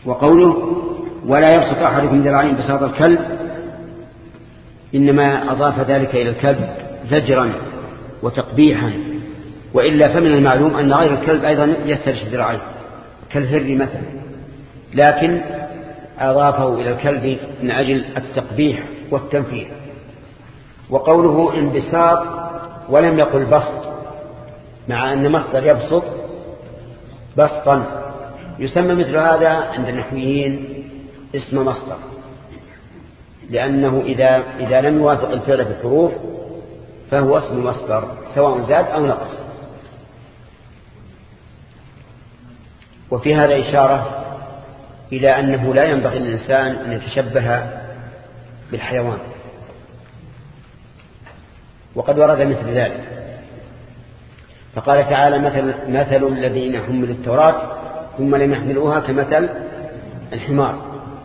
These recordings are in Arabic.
وقوله ولا يبسط أحدكم ذراعين بساط الكلب إنما أضاف ذلك إلى الكلب زجرا وتقبيحا، وإلا فمن المعلوم أن غير الكلب أيضا يفترش ذراعيه كالهر مثلا، لكن أضافه إلى الكلب من أجل التقبيح والتنفير. وقوله انبساط ولم يقل بسط، مع أن مصدر يبسط بسطا، يسمى مثل هذا عند النحويين اسم مصدر، لأنه إذا لم يوافق الفعل في الحروف فهو اسم مصدر سواء زاد أو نقص. وفي هذا إشارة إلى أنه لا ينبغي للإنسان أن يتشبه بالحيوان، وقد ورد مثل ذلك، فقال تعالى مثل الذين حملوا التوراة ثم لم يحملوها كمثل الحمار،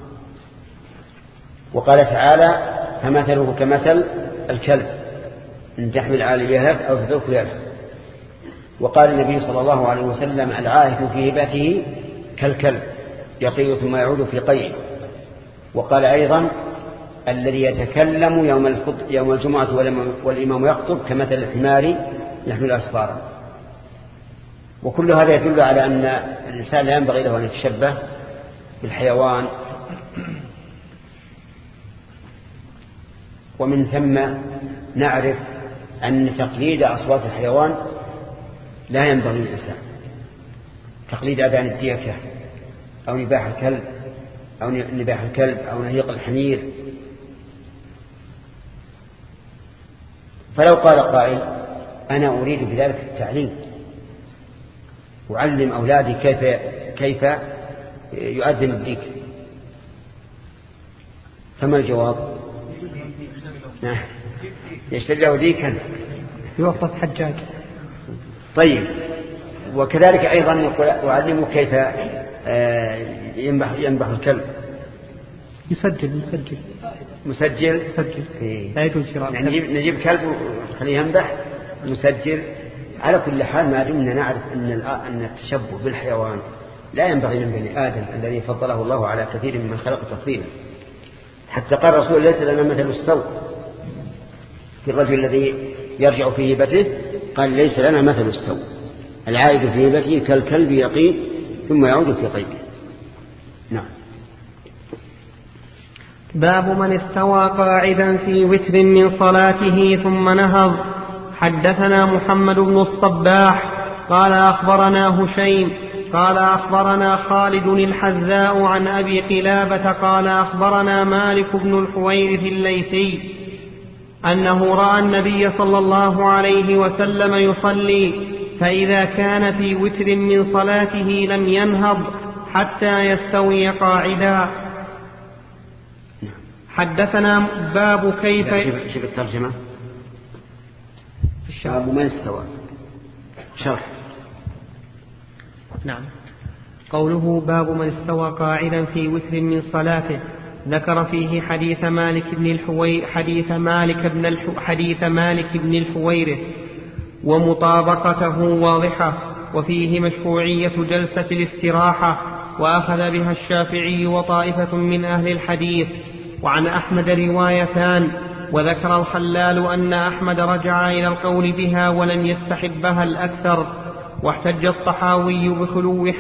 وقال تعالى فمثله كمثل الكلب إن تحمل على يهلك أو تترك يهلك. وقال النبي صلى الله عليه وسلم العائد في هبته كالكلب يقي ثم يعود في قيعه. وقال أيضا الذي يتكلم يوم الجمعة والإمام يخطب كمثل الحمار يحمل أسفارا. وكل هذا يدل على أن الإنسان لا ينبغي له أن يتشبه بالحيوان، ومن ثم نعرف أن تقليد أصوات الحيوان لا ينبغي للإنسان، تقليد أذان الديكة أو نباح الكلب أو نهيق الحمير. فلو قال قائل أنا أريد بذلك التعليم، أعلم أولادي كيف يؤذن الديك، فما الجواب؟ يشتري له ديكا يوقف حجاج. طيب، وكذلك أيضا يقول أعلمه كيف ينبح الكلب، مسجل لا يجوز شراء. يعني نجيب كلب ونخليه ينبح مسجل. على كل حال ما دمنا نعرف أن التشبه بالحيوان لا ينبغي من بني آدم الذي فضله الله على كثير من خلق تفضيلا، حتى قال الرسول ليس لنا مثل السوء في الرجل الذي يرجع في هبته، قال ليس لنا مثل السوء العائد في هبته كالكلب يقي ثم يعود في قيده. نعم. باب من استوى قاعدا في وتر من صلاته ثم نهض. حدثنا محمد بن الصباح قال أخبرنا هشيم قال أخبرنا خالد الحذاء عن أبي قلابة قال أخبرنا مالك بن الحويرث الليثي أنه رأى النبي صلى الله عليه وسلم يصلي، فإذا كان في وتر من صلاته لم ينهض حتى يستوي قاعدا. حدثنا باب كيف شوف الترجمة باب من استوى شرح. نعم. قوله باب من استوى قاعدا في وتر من صلاته، ذكر فيه حديث مالك بن الحويرث ومطابقته واضحة، وفيه مشروعية جلسة الاستراحة، وأخذ بها الشافعي وطائفة من أهل الحديث. وعن أحمد روايتان، وذكر الخلال أن أحمد رجع إلى القول بها ولم يستحبها الأكثر. واحتج الطحاوي بخلو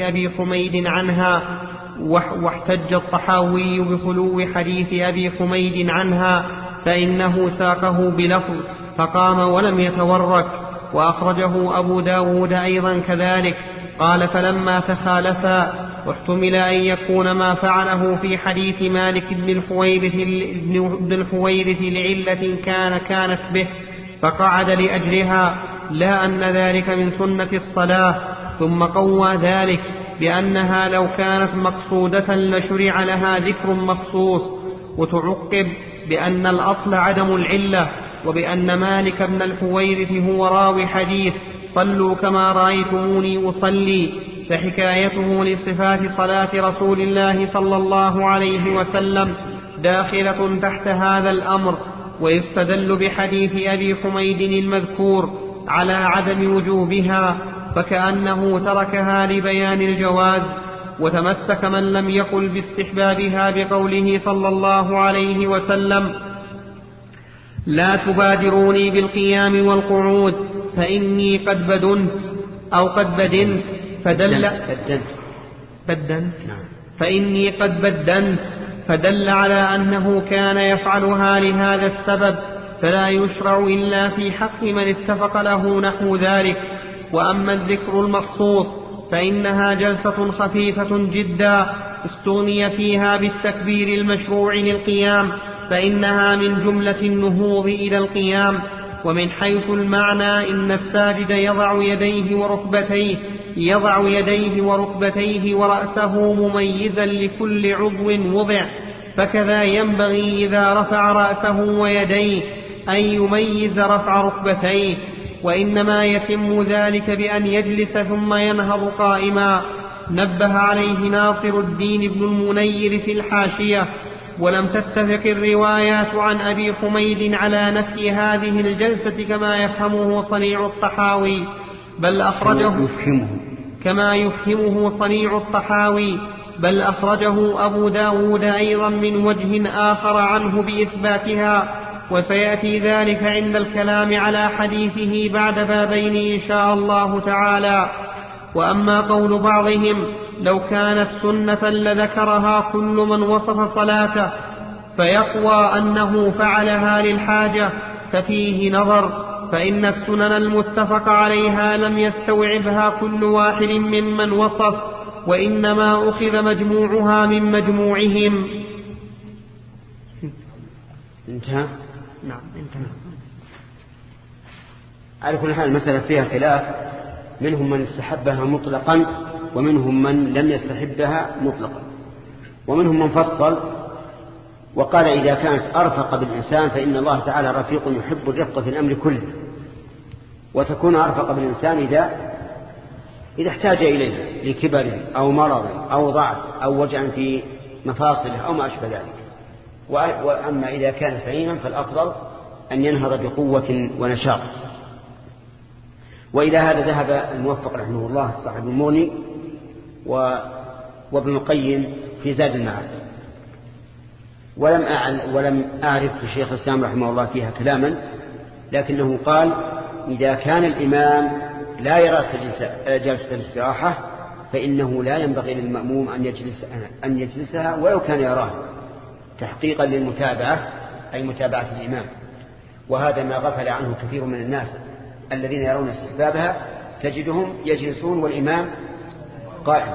حديث أبي حميد عنها فإنه ساقه بلفظ فقام ولم يتورك، وأخرجه أبو داود أيضا كذلك. قال فلما تخالفا واحتمل أن يكون ما فعله في حديث مالك بن الحويرث لعلة كانت به فقعد لأجلها، لا أن ذلك من سنة الصلاة. ثم قوى ذلك بأنها لو كانت مقصودة لشرع لها ذكر مخصوص، وتعقب بأن الأصل عدم العلة، وبأن مالك بن الحويرث هو راوي حديث صلوا كما رأيتموني أصلي، فحكايته لصفات صلاة رسول الله صلى الله عليه وسلم داخلة تحت هذا الأمر. ويستدل بحديث أبي حميد المذكور على عدم وجوبها، فكأنه تركها لبيان الجواز. وتمسك من لم يقل باستحبابها بقوله صلى الله عليه وسلم: لا تبادروني بالقيام والقعود فإني قد بدنت أو قد بدنت فإني قد بدنت، فدل على أنه كان يفعلها لهذا السبب، فلا يشرع إلا في حق من اتفق له نحو ذلك. وأما الذكر المخصوص فإنها جلسة خفيفة جدا استغني فيها بالتكبير المشروع للقيام، فإنها من جملة النهوض إلى القيام. ومن حيث المعنى إن الساجد يضع يديه وركبتيه ورأسه مميزا لكل عضو وضع، فكذا ينبغي إذا رفع رأسه ويديه أن يميز رفع ركبتيه، وإنما يتم ذلك بأن يجلس ثم ينهض قائما. نبه عليه ناصر الدين بن المنير في الحاشية: ولم تتفق الروايات عن أبي حميد على نفي هذه الجلسة كما يفهمه صنيع الطحاوي، بل أخرجه أبو داود أيضا من وجه آخر عنه بإثباتها، وسيأتي ذلك عند الكلام على حديثه بعد بابين إن شاء الله تعالى. وأما قول بعضهم لو كانت سنة لذكرها كل من وصف صلاته فيقوى أنه فعلها للحاجة، ففيه نظر، فإن السنن المتفق عليها لم يستوعبها كل واحد ممن وصف، وإنما أخذ مجموعها من مجموعهم. انتهى؟ نعم انتهى. على كل حال المسألة فيها خلاف، منهم من استحبها مطلقا ومنهم من لم يستحبها مطلقا، ومنهم من فصل وقال إذا كانت أرفق بالإنسان فإن الله تعالى رفيق يحب الرفق في الأمر كله، وتكون أرفق بالإنسان إذا احتاج إليه لكبر أو مرض أو ضعف أو وجع في مفاصله أو ما أشبه ذلك. وأما إذا كان سليما فالأفضل أن ينهض بقوة ونشاط. وإلى هذا ذهب الموفق رحمه الله صاحب المغني وابن القيم في زاد المعاد، ولم أعرف في شيخ الإسلام رحمه الله فيها كلاما، لكنه قال إذا كان الإمام لا يرى جلسة الاستراحة فإنه لا ينبغي للمأموم أن يجلسها ولو كان يراها، تحقيقا للمتابعة أي متابعة الإمام. وهذا ما غفل عنه كثير من الناس الذين يرون استحبابها، تجدهم يجلسون والإمام قائم،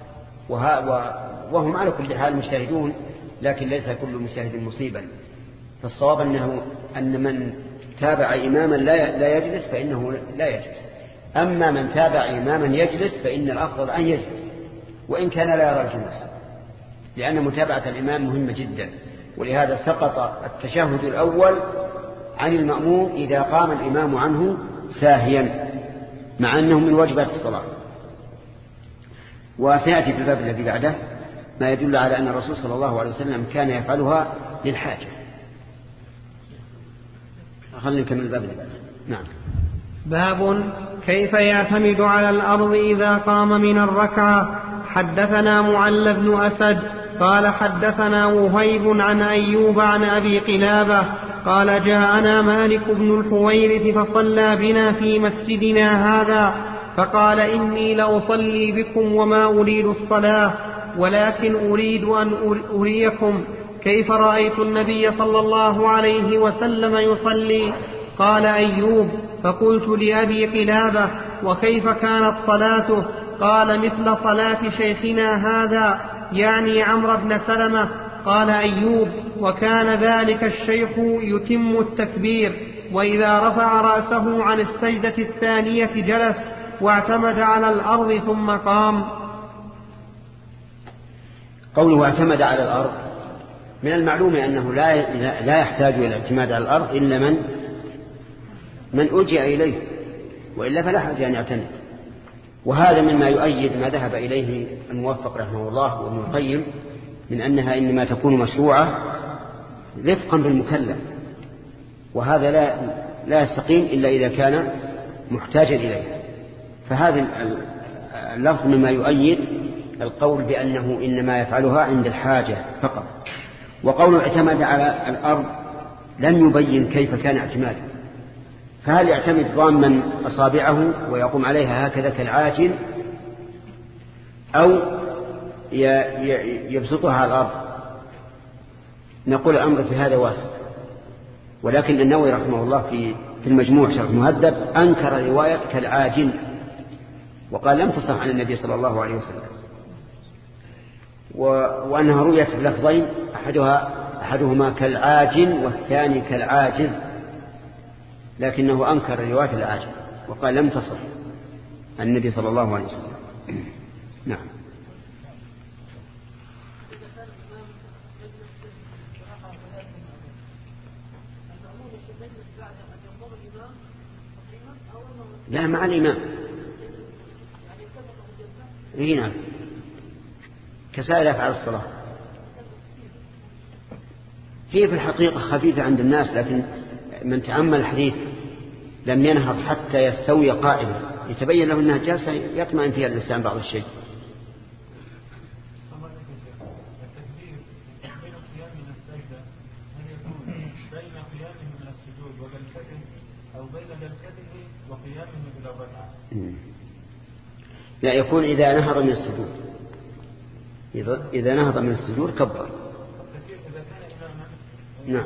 وهم على كل حال مجتهدون، لكن ليس كل مجتهد مصيبا. فالصواب أن من تابع إماما لا يجلس فإنه لا يجلس، أما من تابع إماما يجلس فإن الأفضل أن يجلس وإن كان لا يرى الجلوس، لأن متابعة الإمام مهمة جدا. ولهذا سقط التشهد الأول عن المأموم إذا قام الإمام عنه ساهيا، مع أنه من واجبات الصلاة. وسيأتي في الباب الذي بعده ما يدل على أن الرسول صلى الله عليه وسلم كان يفعلها للحاجة. خلينا نكمل الباب الذي بعده. نعم. باب كيف يعتمد على الأرض إذا قام من الركعة. حدثنا معل بن أسد قال حدثنا وهيب عن أيوب عن أبي قلابة قال جاءنا مالك بن الحويرث فصلى بنا في مسجدنا هذا، فقال إني لأصلي بكم وما أريد الصلاة، ولكن أريد أن أريكم كيف رأيت النبي صلى الله عليه وسلم يصلي. قال أيوب فقلت لأبي قلابة وكيف كانت صلاته؟ قال مثل صلاة شيخنا هذا، يعني عمرو بن سلمة. قال أيوب وكان ذلك الشيخ يتم التكبير، وإذا رفع رأسه عن السجدة الثانية جلس واعتمد على الأرض ثم قام. قوله اعتمد على الأرض، من المعلوم أنه لا يحتاج إلى الاعتماد على الأرض إلا من ألجأ إليه، وإلا فلا حاجة أن يعتمد. وهذا مما يؤيد ما ذهب إليه الموفق رحمه الله وابن القيم من أنها إنما تكون مشروعة رفقا بالمكلف، وهذا لا يستقيم إلا إذا كان محتاجا إليه. فهذا اللفظ مما يؤيد القول بأنه إنما يفعلها عند الحاجة فقط. وقوله اعتمد على الأرض لم يبين كيف كان اعتماده، فهل يعتمد ضاما أصابعه ويقوم عليها هكذا كالعاجل، أو يبسطها على الأرض؟ نقول الأمر في هذا واسع، ولكن النووي رحمه الله في المجموع شرح المهذب أنكر رواية كالعاجل وقال لم تصح عن النبي صلى الله عليه وسلم، وأنها رويت بلفظين أحدهما كالعاجل والثاني كالعاجز، لكنه أنكر رواية العاجل وقال لم تصح عن النبي صلى الله عليه وسلم. نعم. لا، مع الإمام. نعم، كسائر أفعال الصلاة هي في الحقيقة خفيفة عند الناس، لكن من تأمل الحديث لم ينهض حتى يستوي قائما يتبين له أنها جالسة يطمئن فيها الإنسان بعض الشيء. لا، يكون إذا نهض من السجود، إذا نهض من السجود كبر. نعم.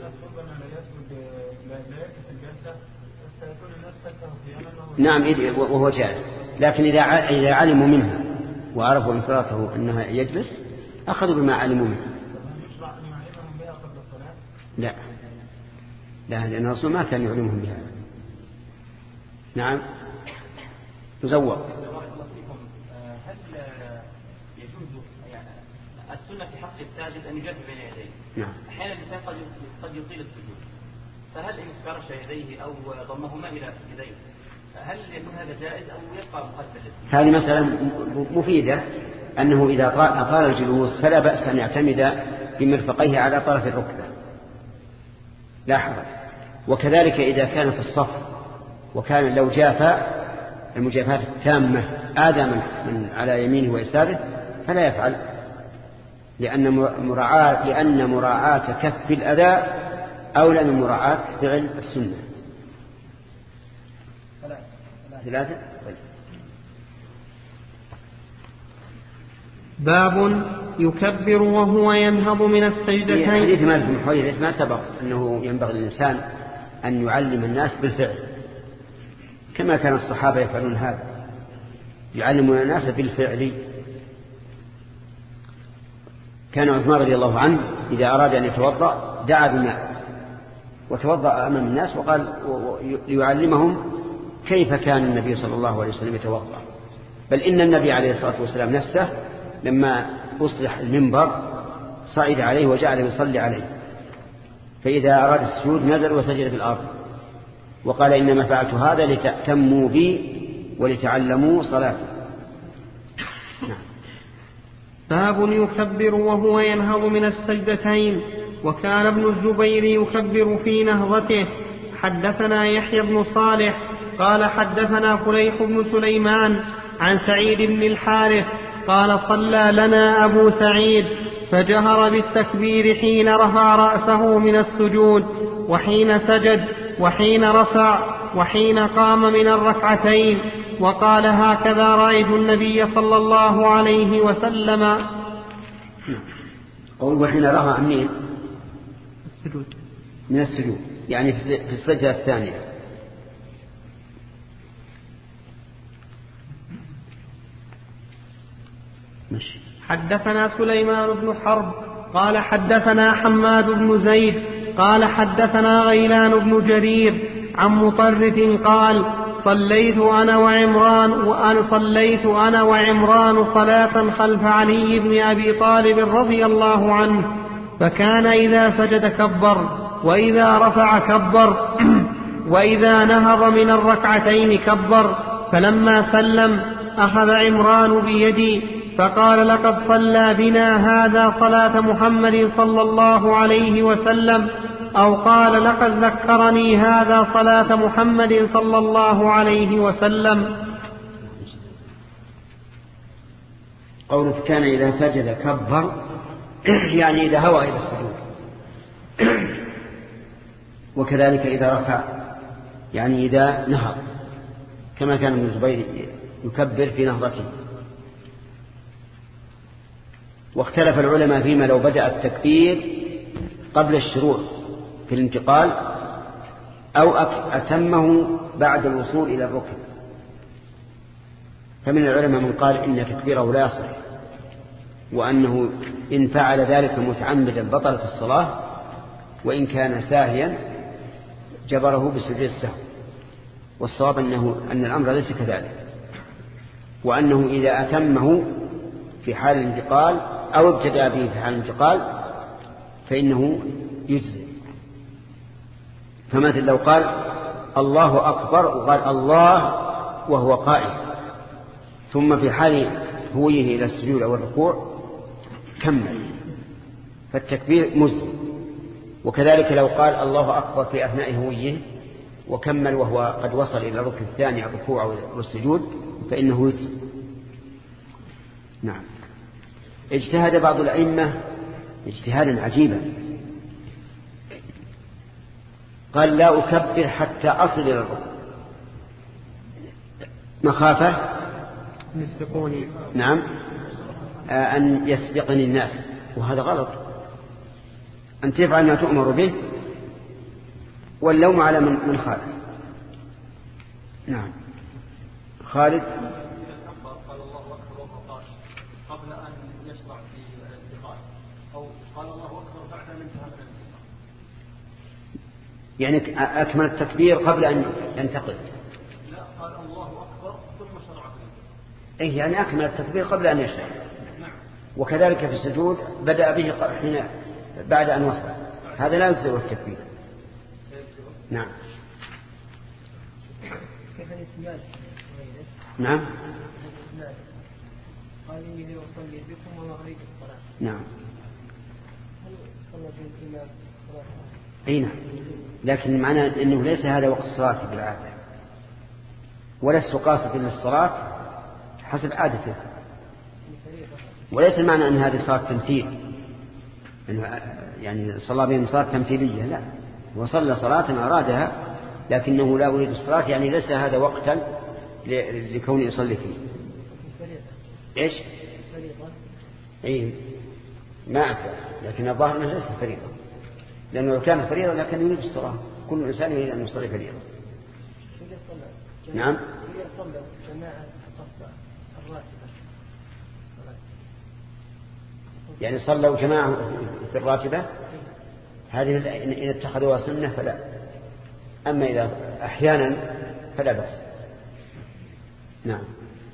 نعم، وهو جالس، لكن إذا علموا منها وعرفوا من صلاته أنها يجلس أخذوا بما علموا منه. لا، لأن الرسول ما كان يعلمهم بها. نعم. مزور. هل يجوز السنة في حق الساجد أن يجاهد بين يديه؟ نعم. أحيانا الإنسان قد يطيل السجود، فهل إن فرش يديه أو ضمهما إلى يديه هل يكون هذا جائز أو يبقى مقدس؟ هذه مسألة مفيدة، أنه إذا أطال الجلوس فلا بأس أن يعتمد بمرفقيه على طرف الركبة لا حرج. وكذلك إذا كان في الصف وكان لو جافى المجافاة التامة آذى من على يمينه ويساره فلا يفعل، لأن مراعاة كف الأذى أولى من مراعاة فعل السنة. ثلاثة. باب يكبر وهو ينهض من السجدتين. حديث مالك بن حويرث ما سبق أنه ينبغي للإنسان أن يعلم الناس بالفعل كما كان الصحابة يفعلون هذا، يعلمون الناس بالفعل. كان عثمان رضي الله عنه إذا أراد أن يتوضأ دعا بماء وتوضأ أمام الناس وقال ليعلمهم كيف كان النبي صلى الله عليه وسلم يتوضأ. بل إن النبي عليه الصلاة والسلام نفسه لما أصلح المنبر صعد عليه وجعل يصلي عليه، فإذا أراد السجود نزل وسجد في الأرض وقال إنما فعلت هذا لتأتموا بي ولتعلموا صلاتي. باب يكبر وهو ينهض من السجدتين. وكان ابن الزبير يكبر في نهضته. حدثنا يحيى بن صالح قال حدثنا فليح بن سليمان عن سعيد بن الحارث قال صلى لنا أبو سعيد فجهر بالتكبير حين رفع رأسه من السجود وحين سجد وحين رفع وحين قام من الركعتين، وقال هكذا رأيت النبي صلى الله عليه وسلم. قول وحين رفع منين؟ السجود، من السجود، يعني في السجدة الثانية. ماشي. حدثنا سليمان بن حرب قال حدثنا حماد بن زيد قال حدثنا غيلان بن جرير عن مطرف قال صليت أنا وعمران صلاة خلف علي بن أبي طالب رضي الله عنه، فكان إذا سجد كبر وإذا رفع كبر وإذا نهض من الركعتين كبر. فلما سلم أخذ عمران بيدي فقال لقد صلى بنا هذا صلاة محمد صلى الله عليه وسلم، أو قال لقد ذكرني هذا صلاة محمد صلى الله عليه وسلم. قولك كان إذا سجد كبر يعني إذا هوى إلى السجود، وكذلك إذا رفع يعني إذا نهض، كما كان ابن الزبير يكبر في نهضته. واختلف العلماء فيما لو بدأ التكبير قبل الشروع في الانتقال أو أتمه بعد الوصول إلى الركن. فمن العلماء من قال إن تكبيره لا يصح، وأنه إن فعل ذلك متعمدا بطلت الصلاة، وإن كان ساهيا جبره بسجود السهو. والصواب أن الأمر ليس كذلك، وأنه إذا أتمه في حال الانتقال أو ابتدأ به في حال الانتقال فإنه يجزي. فمثل لو قال الله أكبر وقال الله وهو قائم، ثم في حال هويه إلى السجود أو الركوع كمل، فالتكبير مجزي. وكذلك لو قال الله أكبر في أثناء هويه وكمل وهو قد وصل إلى الركن الثاني الركوع أو السجود فإنه يجزي. نعم. اجتهد بعض الأئمة اجتهادا عجيبا، قال لا أكبر حتى أصل إلى الركن مخافة يسبقوني. نعم أن يسبقني الناس، وهذا غلط. أن تفعل ما تؤمر به واللوم على من خالف. نعم. خالد قال الله أكبر وقال قبل أن يشرع في الانتقال، أو قال الله أكبر بعد أن انتهى من الانتقال، يعني أكمل التكبير قبل أن ينتقل. لا، قال الله أكبر ثم شرع في الانتقال. إيه يعني أكمل التكبير قبل أن يشرع. وكذلك في السجود بدأ به حين بعد أن وصل، هذا لا يجزئ التكبير. نعم. نعم. قال إني أصلي بكم وما أريد الصلاة. نعم. هل صلى بالإمام صلاة؟ أي نعم، لكن معنى أنه ليس هذا وقت الصلاة بالعادة، ولست قاصد للصلاة حسب عادته، وليس المعنى أن هذه صلاة تمثيل، يعني صلى بهم صلاة تمثيلية، لا، وصلى صلاة أرادها لكنه لا يريد الصلاة، يعني ليس هذا وقتا لكونه يصلي فيه. إيش؟ إيه ما أعرف، لكن الظاهر أنه ليس فريضة، لأنه لو كان فريضة لكن يريد الصلاة، كل إنسان يريد أن يصلي فريضة. نعم. يعني صلوا جماعة في الراتبة هذه إن اتخذوها سنة فلا، أما إذا أحيانا فلا بأس. نعم.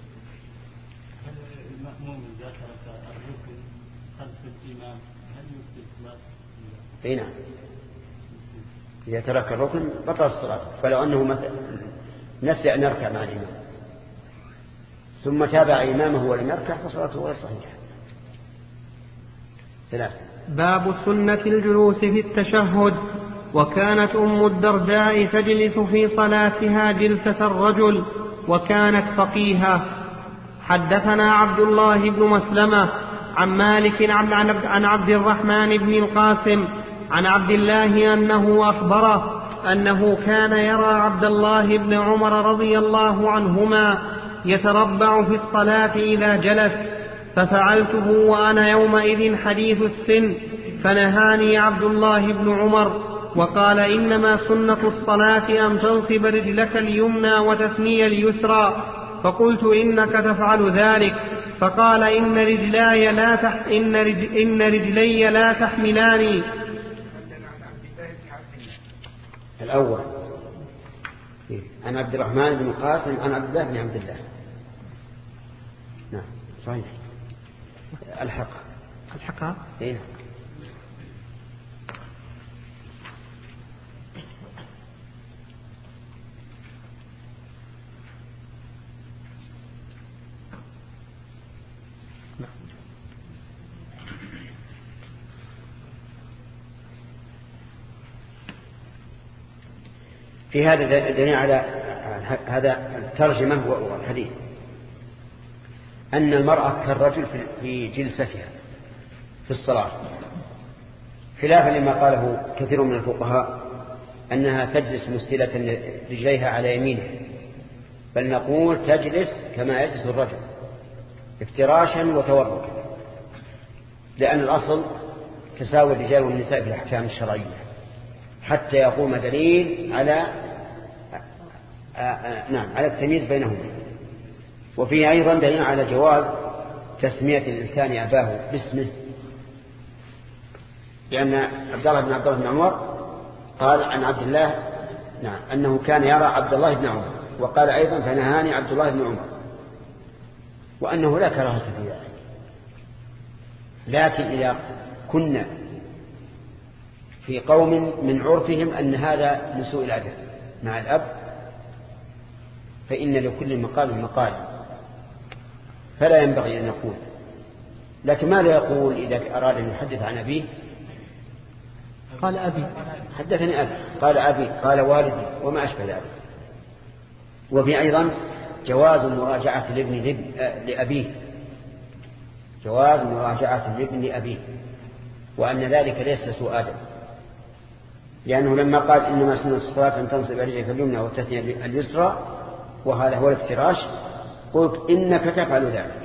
المأموم إذا ترك الركن خلف الإمام هل يفسد الصلاة؟ أي نعم، إذا ترك الركن بطل الصلاة. فلو أنه مثلا نسي أن يركع مع الإمام ثم تابع إمامه ولم يركع فصلاته غير صحيحة. ثلاثة. باب سنة الجلوس في التشهد. وكانت أم الدرداء تجلس في صلاتها جلسة الرجل، وكانت فقيهة. حدثنا عبد الله بن مسلمة عن مالك عن عبد الرحمن بن القاسم عن عبد الله أنه أخبره أنه كان يرى عبد الله بن عمر رضي الله عنهما يتربع في الصلاة إذا جلس، ففعلته وأنا يومئذ حديث السن، فنهاني عبد الله بن عمر وقال إنما سنة الصلاة أن تنصب رجلك اليمنى وتثني اليسرى، فقلت إنك تفعل ذلك، فقال إن رجلي لا تحملاني. الأول عن عبد الرحمن بن القاسم عن عبد الله بن عبد الله. نعم صحيح. الحقها إيه. في هذا دليل على هذا الترجمة والحديث. أن المرأة كالرجل في جلستها في الصلاة، خلافا لما قاله كثير من الفقهاء أنها تجلس مستلة رجليها على يمينها، بل نقول تجلس كما يجلس الرجل افتراشا وتوركا، لأن الأصل تساوي الرجال والنساء في الأحكام الشرعية حتى يقوم دليل على التمييز بينهم. وفيه أيضا دليل على جواز تسمية الإنسان أباه باسمه، لأن عبد الله بن عمر قال عن عبد الله أنه كان يرى عبد الله بن عمر، وقال أيضا فنهاني عبد الله بن عمر، وأنه لا كراهة في ذلك. لكن إذا كنا في قوم من عرفهم أن هذا من سوء الأدب مع الأب، فإن لكل مقال فلا ينبغي أن يقول. لكن ماذا يقول إذا أراد أن يحدث عن أبيه؟ قال أبي، حدثني أبي، قال أبي، قال والدي، وما أشبه ذلك. وفي أيضا جواز مراجعة الابن لأبيه، جواز مراجعة الابن لأبيه، وأن ذلك ليس سوء أدب، لأنه لما قال إنما سنة الصلاة أن تنصب رجلك اليمنى وتثني اليسرى وهذا هو الافتراش، قلت إنك تفعل ذلك.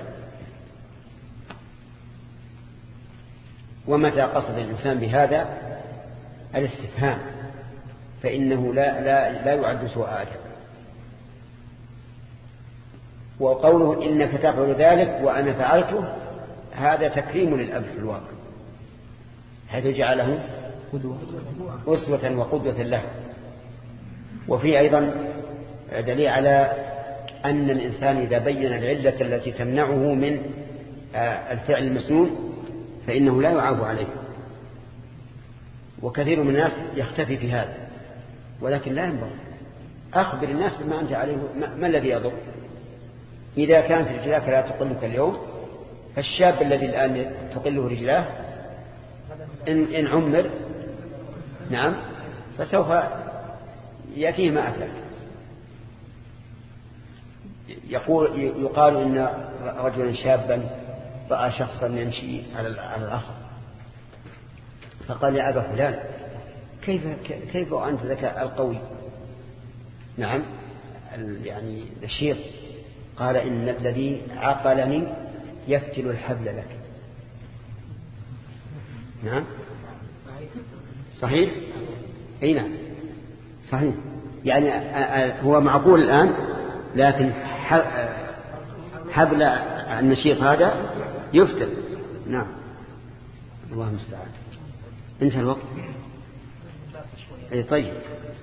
ومتى قصد الإنسان بهذا الاستفهام فإنه لا يعد سوء أدب. وقوله إنك تفعل ذلك وأنا فعلته هذا تكريم للأب في الواقع، حيث جعله أسوة وقدوة له. وفي أيضا دليل على أن الإنسان إذا بين العلة التي تمنعه من الفعل المسنون فإنه لا يعاب عليه. وكثير من الناس يختفي في هذا، ولكن لا ينبغي. أخبر الناس بما أنت عليه، ما الذي يضر؟ إذا كانت رجلاك لا تقلك اليوم، فالشاب الذي الآن تقله رجلاه إن عمر فسوف يأتيه ما أتاك. يقال إن رجلا شابا رأى شخصا يمشي على العصر، فقال يا أبا فلان كيف أنت ذكاء القوي يعني نشيط؟ قال إن الذي عقلني يفتل الحبل لك. صحيح؟ أي نعم صحيح. يعني هو معقول الآن، لكن حبل النشيط هذا يفتل. نعم الله المستعان. انتهى الوقت. طيب.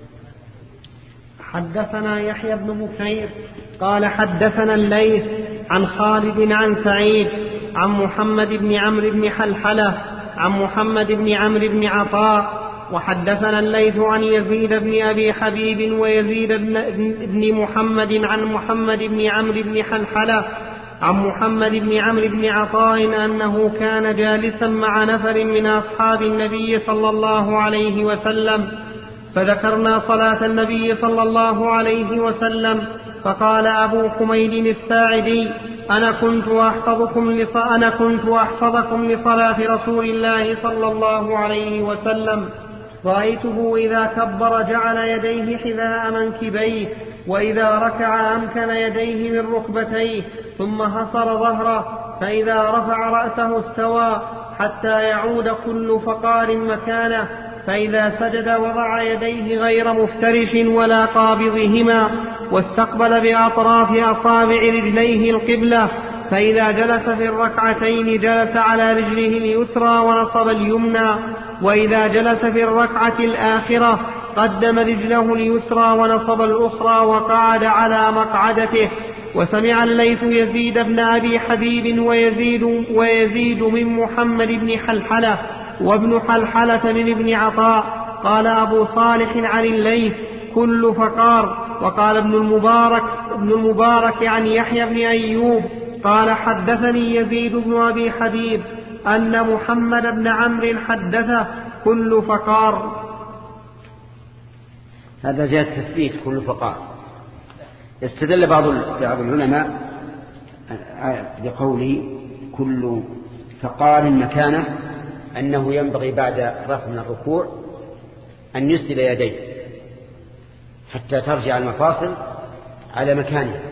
حدثنا يحيى بن بكير قال حدثنا الليث عن خالد عن سعيد عن محمد بن عمرو بن حلحلة عن محمد بن عمرو بن عطاء. وحدثنا الليث عن يزيد بن أبي حبيب ويزيد بن محمد عن محمد بن عمرو بن حلحلة عن محمد بن عمرو بن عطاء أنه كان جالسا مع نفر من أصحاب النبي صلى الله عليه وسلم، فذكرنا صلاة النبي صلى الله عليه وسلم، فقال أبو حميد الساعدي أنا كنت أحفظكم لصلاة رسول الله صلى الله عليه وسلم، رأيته إذا كبر جعل يديه حذاء منكبيه، وإذا ركع أمكن يديه من ركبتيه، ثم حصر ظهره، فإذا رفع رأسه استوى حتى يعود كل فقار مكانه، فإذا سجد وضع يديه غير مفترش ولا قابضهما، واستقبل بأطراف أصابع رجليه القبلة، فإذا جلس في الركعتين جلس على رجله اليسرى ونصب اليمنى، وإذا جلس في الركعة الآخرة قدم رجله اليسرى ونصب الأخرى وقعد على مقعدته. وسمع الليث يزيد بن أبي حبيب ويزيد من محمد بن حلحلة وابن حلحلة من ابن عطاء. قال أبو صالح عن الليث كل فقار. وقال ابن المبارك عن يحيى بن أيوب قال حدثني يزيد بن أبي حبيب أن محمد بن عمرو حدثه كل فقار. هذا زيادة تثبيت كل فقار. استدل بعض العلماء بقوله كل فقار مكانه أنه ينبغي بعد رفع من الركوع أن يسدل يديه حتى ترجع المفاصل على مكانها،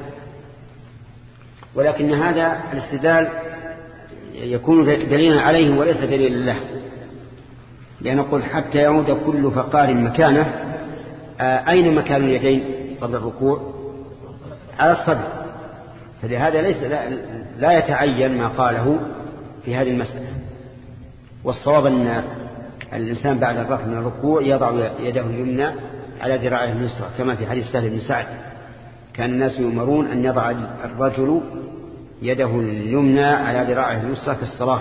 ولكن هذا الاستدلال يكون دليلا عليه وليس دليلا له، لأن نقول حتى يعود كل فقار مكانه. أين مكان اليدين قبل الركوع؟ على الصدر، فلهذا لا يتعين ما قاله في هذه المسألة. والصواب أن الإنسان بعد الرفع من الركوع يضع يده اليمنى على ذراعه اليسرى، كما في حديث سهل بن سعد كان الناس يؤمرون أن يضع الرجل يده اليمنى على ذراعه اليسرى في الصلاة.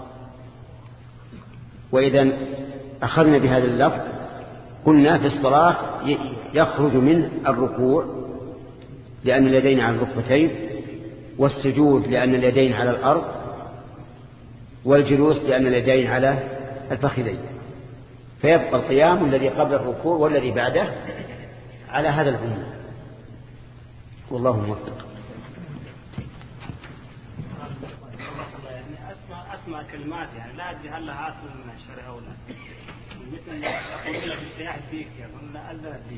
وإذا أخذنا بهذا اللفظ قلنا في الصلاة يخرج من الركوع لأن اليدين على الركبتين، والسجود لأن اليدين على الأرض، والجلوس لأن اليدين على الفخذين، فيبقى القيام الذي قبل الركوع والذي بعده على هذا العموم. والله موفق. أسمع كلمات يعني لا أدري هل لها أصل من الشرع أو لا، مثل يقول لك السياح الديك، يقول لا أذان الديك.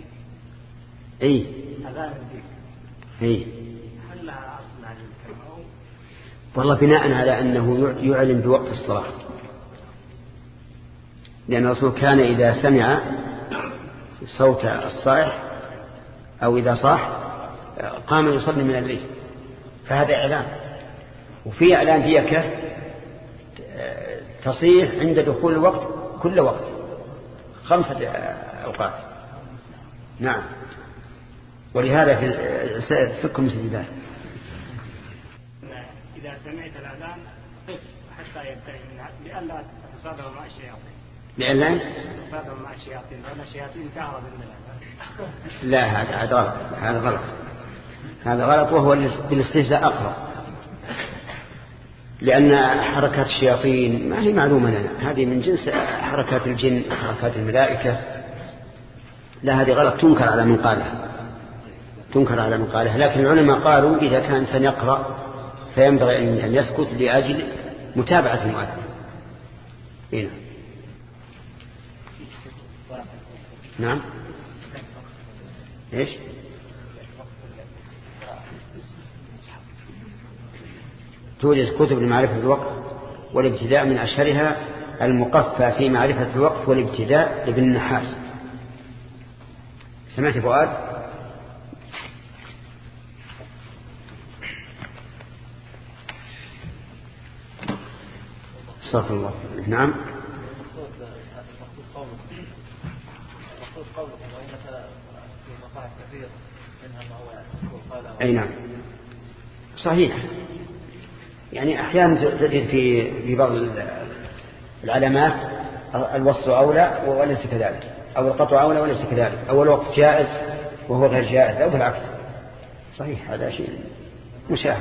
أذان الديك. هل لها أصل هذه الكلمة؟ والله بناء على أنه يعلن بوقت الصلاة، لأن الرسول كان إذا سمع صوت الصائح أو إذا صاح قام يصلي من الليل، فهذا إعلان. وفي إعلان ديكة تصيح عند دخول الوقت كل وقت 5 أوقات. نعم، ولهذا في سكم مسجدات إذا سمعت الأذان قف حتى ينتهي منها لئلا تتصادم مع الشياطين. لئلا تتصادم مع الشياطين، لأن الشياطين تعرض من الأذان. لا، هذا غلط، وهو بالاستهزاء أقرب، لأن حركات الشياطين ما هي معلومة لنا، هذه من جنس حركات الجن، حركات الملائكة. لا، هذه غلط، تنكر على من قالها. لكن العلماء قالوا إذا كان سنقرأ فينبغي أن يسكت لأجل متابعة المؤذن. هنا. نعم. إيش؟ توجد كتب لمعرفة الوقت والابتداء، من أشهرها المقفى في معرفة الوقت والابتداء لابن النحاس. سمعت فؤاد؟ استغفر الله. نعم. أي نعم، صحيح. يعني أحيانا تجد في بعض العلامات الوصف أولى وليس كذلك، أو القطع أولى وليس كذلك، أو الوقت جائز وهو غير جائز، أو بالعكس. صحيح، هذا شيء مشاهد.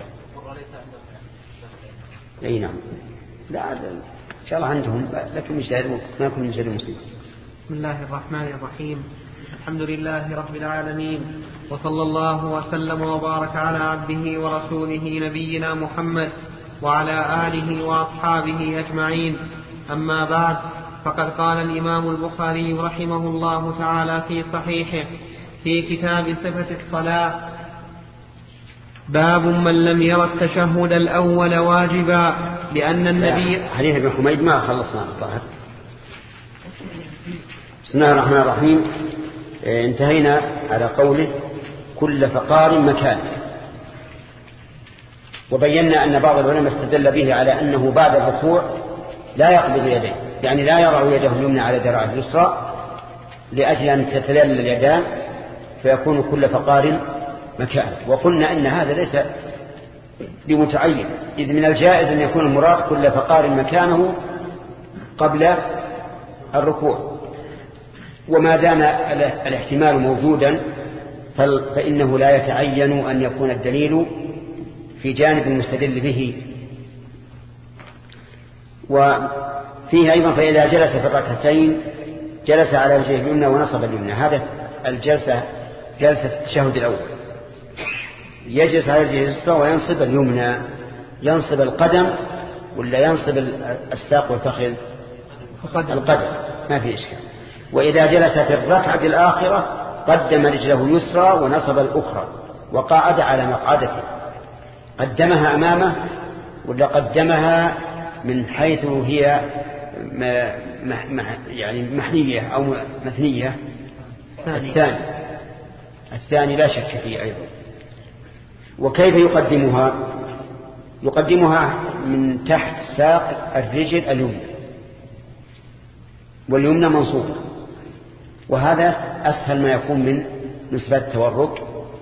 أي نعم. لا، إن شاء الله عندهم، لكن ما يكون مجهد مسلم. بسم الله الرحمن الرحيم. الحمد لله رب العالمين، وصلى الله وسلم وبارك على عبده ورسوله نبينا محمد وعلى آله وأصحابه أجمعين. أما بعد، فقد قال الإمام البخاري رحمه الله تعالى في صحيحه في كتاب صفة الصلاة: باب من لم ير التشهد الأول واجبا، لأن النبي. حديث ابن حميد ما خلصنا الظاهر. بسم الله الرحمن الرحيم. انتهينا على قوله كل فقار مكان، وبينا أن بعض العلماء استدل به على أنه بعد الركوع لا يقبض يديه، يعني لا يضع يده اليمنى على ذراعه اليسرى لأجل أن تتلال اليدان فيكون كل فقار مكان. وقلنا أن هذا ليس بمتعين، إذ من الجائز أن يكون المراد كل فقار مكانه قبل الركوع، وما دام الاحتمال موجودا فإنه لا يتعين أن يكون الدليل في جانب المستدل به. وفيه أيضا فإذا جلس في الركعتين جلس على وجهه اليمنى ونصب اليمنى، هذا الجلسة جلسة التشهد الأول. يجلس على رجله اليسرى وينصب اليمنى. ينصب القدم ولا ينصب الساق والفخذ؟ القدم، ما في إشكال. وإذا جلس في الركعة الآخرة قدم رجله اليسرى ونصب الأخرى وقعد على مقعدته. قدمها أمامه ولا قدمها من حيث هي يعني محنية أو مثنية؟ الثاني لا شك فيه أيضا. وكيف يقدمها؟ يقدمها من تحت ساق الرجل اليمنى، واليمنى منصوبة، وهذا أسهل ما يكون من صفات التورك.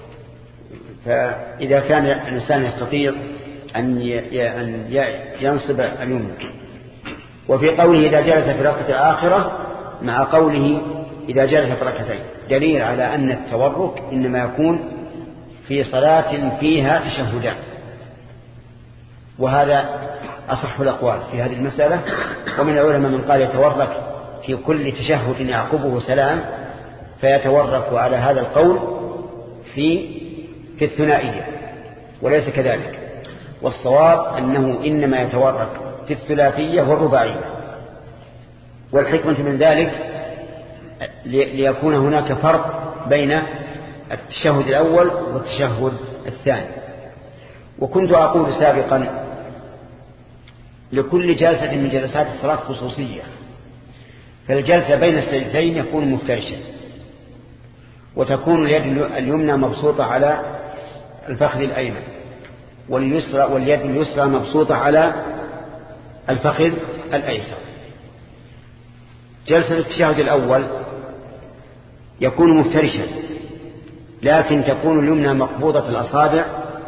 فإذا كان الإنسان يستطيع أن ينصب اليمنى. وفي قوله إذا جلس في الركعة الآخرة مع قوله إذا جلس في ركعتين دليل على أن التورك إنما يكون في صلاة فيها تشهدان، وهذا أصح الأقوال في هذه المسألة. ومن العلماء من قال يتورك في كل تشهد يعقبه سلام، فيتورك على هذا القول في الثنائية وليس كذلك. والصواب أنه إنما يتورك في الثلاثية والرباعية. والحكمة من ذلك ليكون هناك فرق بين التشهد الأول والتشهد الثاني. وكنت أقول سابقا لكل جلسة من جلسات الصلاة خصوصية، فالجلسة بين السجدتين يكون مفترشا، وتكون اليد اليمنى مبسوطة على الفخذ الأيمن، واليد اليسرى مبسوطة على الفخذ الأيسر. جلسة التشهد الأول يكون مفترشا، لكن تكون اليمنى مقبوضة الأصابع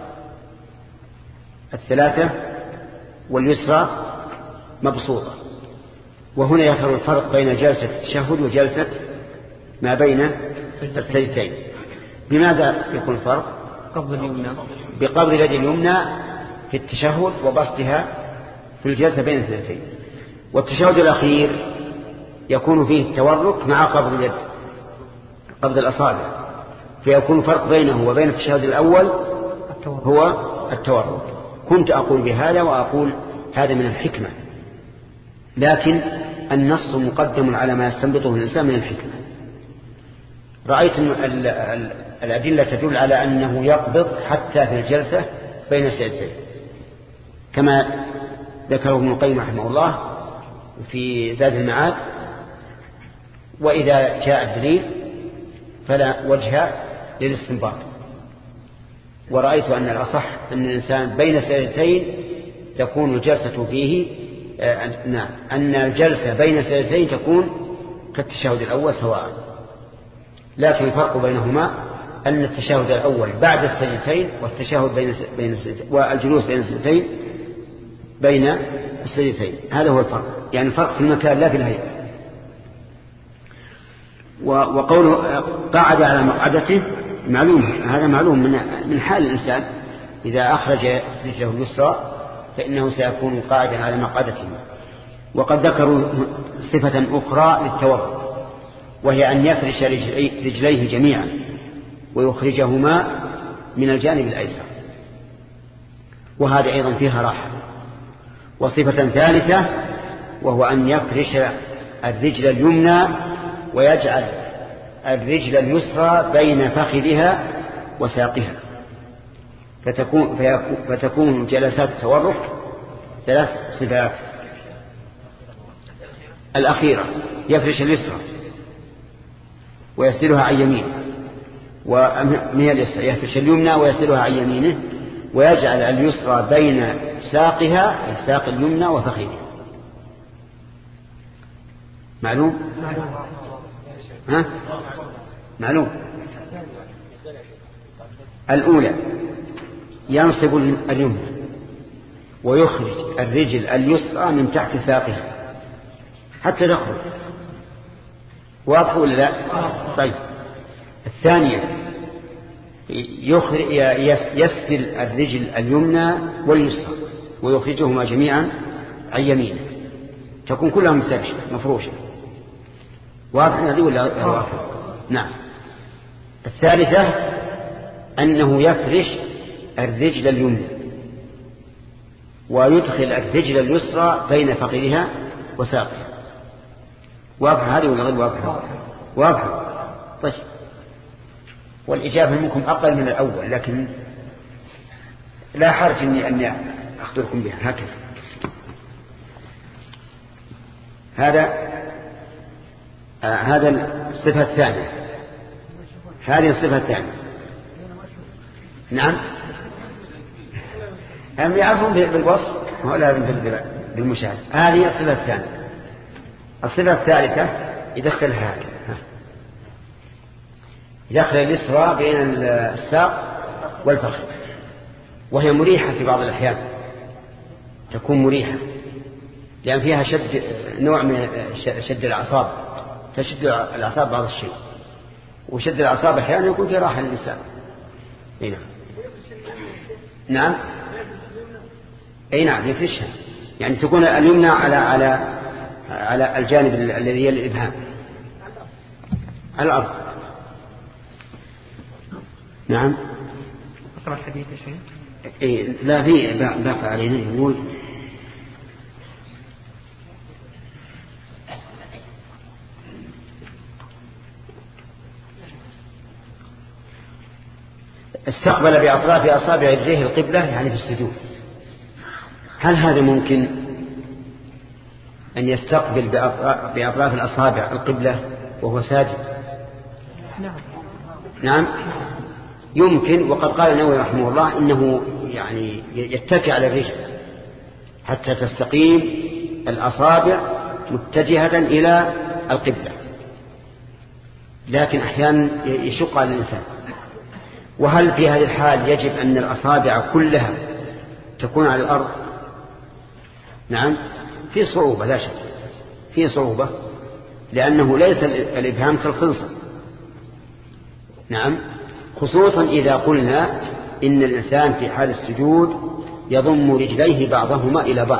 الثلاثة واليسرى مبسوطة. وهنا يظهر الفرق بين جلسة التشهد وجلسة ما بين السجدتين. بماذا يكون الفرق؟ بقبض اليد اليمنى في التشهد وبسطها في الجلسة بين السجدتين. والتشهد الأخير يكون فيه التورك مع قبض اليد، قبض الأصابع، فيكون فرق بينه وبين التشهد الأول هو التورك. كنت أقول بهذا وأقول هذا من الحكمة، لكن النص مقدم على ما يستنبطه الإنسان من الحكمة. رأيت الأدلة تدل على أنه يقبض حتى في الجلسة بين السجدتين كما ذكره ابن القيم رحمه الله في زاد المعاد. وإذا جاء الدليل فلا وجه للاستنباط. ورأيت أن الأصح أن الإنسان بين السجدتين تكون الجلسة فيه أن الجلسة بين السجدتين تكون كالتشهد الأول سواء، لكن الفرق بينهما أن التشهد الأول بعد السجدتين والتشهد بين السجدتين والجلوس بين السجدتين بين السجدتين. هذا هو الفرق، يعني الفرق في المكان لا في الهيئة. وقوله قعد على مقعدته معلوم، هذا معلوم من حال الإنسان إذا أخرج رجله اليسرى فإنه سيكون قاعدا على مقعدته. وقد ذكروا صفة أخرى للتورك، وهي أن يفرش رجليه جميعا ويخرجهما من الجانب الأيسر، وهذا أيضا فيها راحة. وصفة ثالثة وهو أن يفرش الرجل اليمنى ويجعل الرجل اليسرى بين فخذها وساقها، فتكون جلسات التورك ثلاث صفات. الأخيرة يفرش اليسرى ويسدلها عن يمينه، ومن اليسرى يفرش اليمنى ويسدلها عن يمينه، ويجعل اليسرى بين ساقها ساق اليمنى وفخذها. معلوم؟ ها؟ معلوم. الأولى ينصب اليمنى ويخرج الرجل اليسرى من تحت ساقها حتى تخرج. واضح ولا لا؟ طيب. الثانية يسدل الرجل اليمنى واليسرى ويخرجهما جميعا عن يمينه، تكون كلها مفروشة. واضح هذه ولا واضح؟ نعم. الثالثة أنه يفرش الرجل اليمنى ويدخل الرجل اليسرى بين فخذها وساقها. واضحة هذه ولا غير واضحة؟ واضحة. طيب، والإجابة منكم أقل من الأول، لكن لا حرج أني أخبركم بها هكذا. هذا الصفة الثانية. هذه الصفة الثانية. نعم، هم يعرفون بالوصف ولا بالمشاهد. هذه الصفة الثانية. الصفة الثالثة يدخلها هكذا، يدخل اليسرى بين الساق والفخذ، وهي مريحة في بعض الأحيان، تكون مريحة لأن فيها نوع من شد الأعصاب، تشد الأعصاب بعض الشيء، وشد الأعصاب أحيانا يكون في راحة للإنسان. نعم. نعم، أي نعم، يفرشها، يعني تكون اليمنى على الجانب الذي يلي الإبهام على الأرض. نعم. أقرأ الحديث يا شيخ. إيه، لا، في باقي علينا. يقول استقبل بأطراف أصابع يديه القبلة، يعني في السجود. هل هذا ممكن أن يستقبل بأطراف الأصابع القبلة وهو ساجد؟ نعم، يمكن. وقد قال النووي رحمه الله إنه يعني يتكئ على الرجل حتى تستقيم الأصابع متجهة إلى القبلة، لكن أحيانا يشق على الإنسان. وهل في هذه الحال يجب أن الأصابع كلها تكون على الأرض؟ نعم، في صعوبة، لا شك في صعوبة، لأنه ليس الإبهام كالخنصر. نعم، خصوصا إذا قلنا إن الإنسان في حال السجود يضم رجليه بعضهما إلى بعض،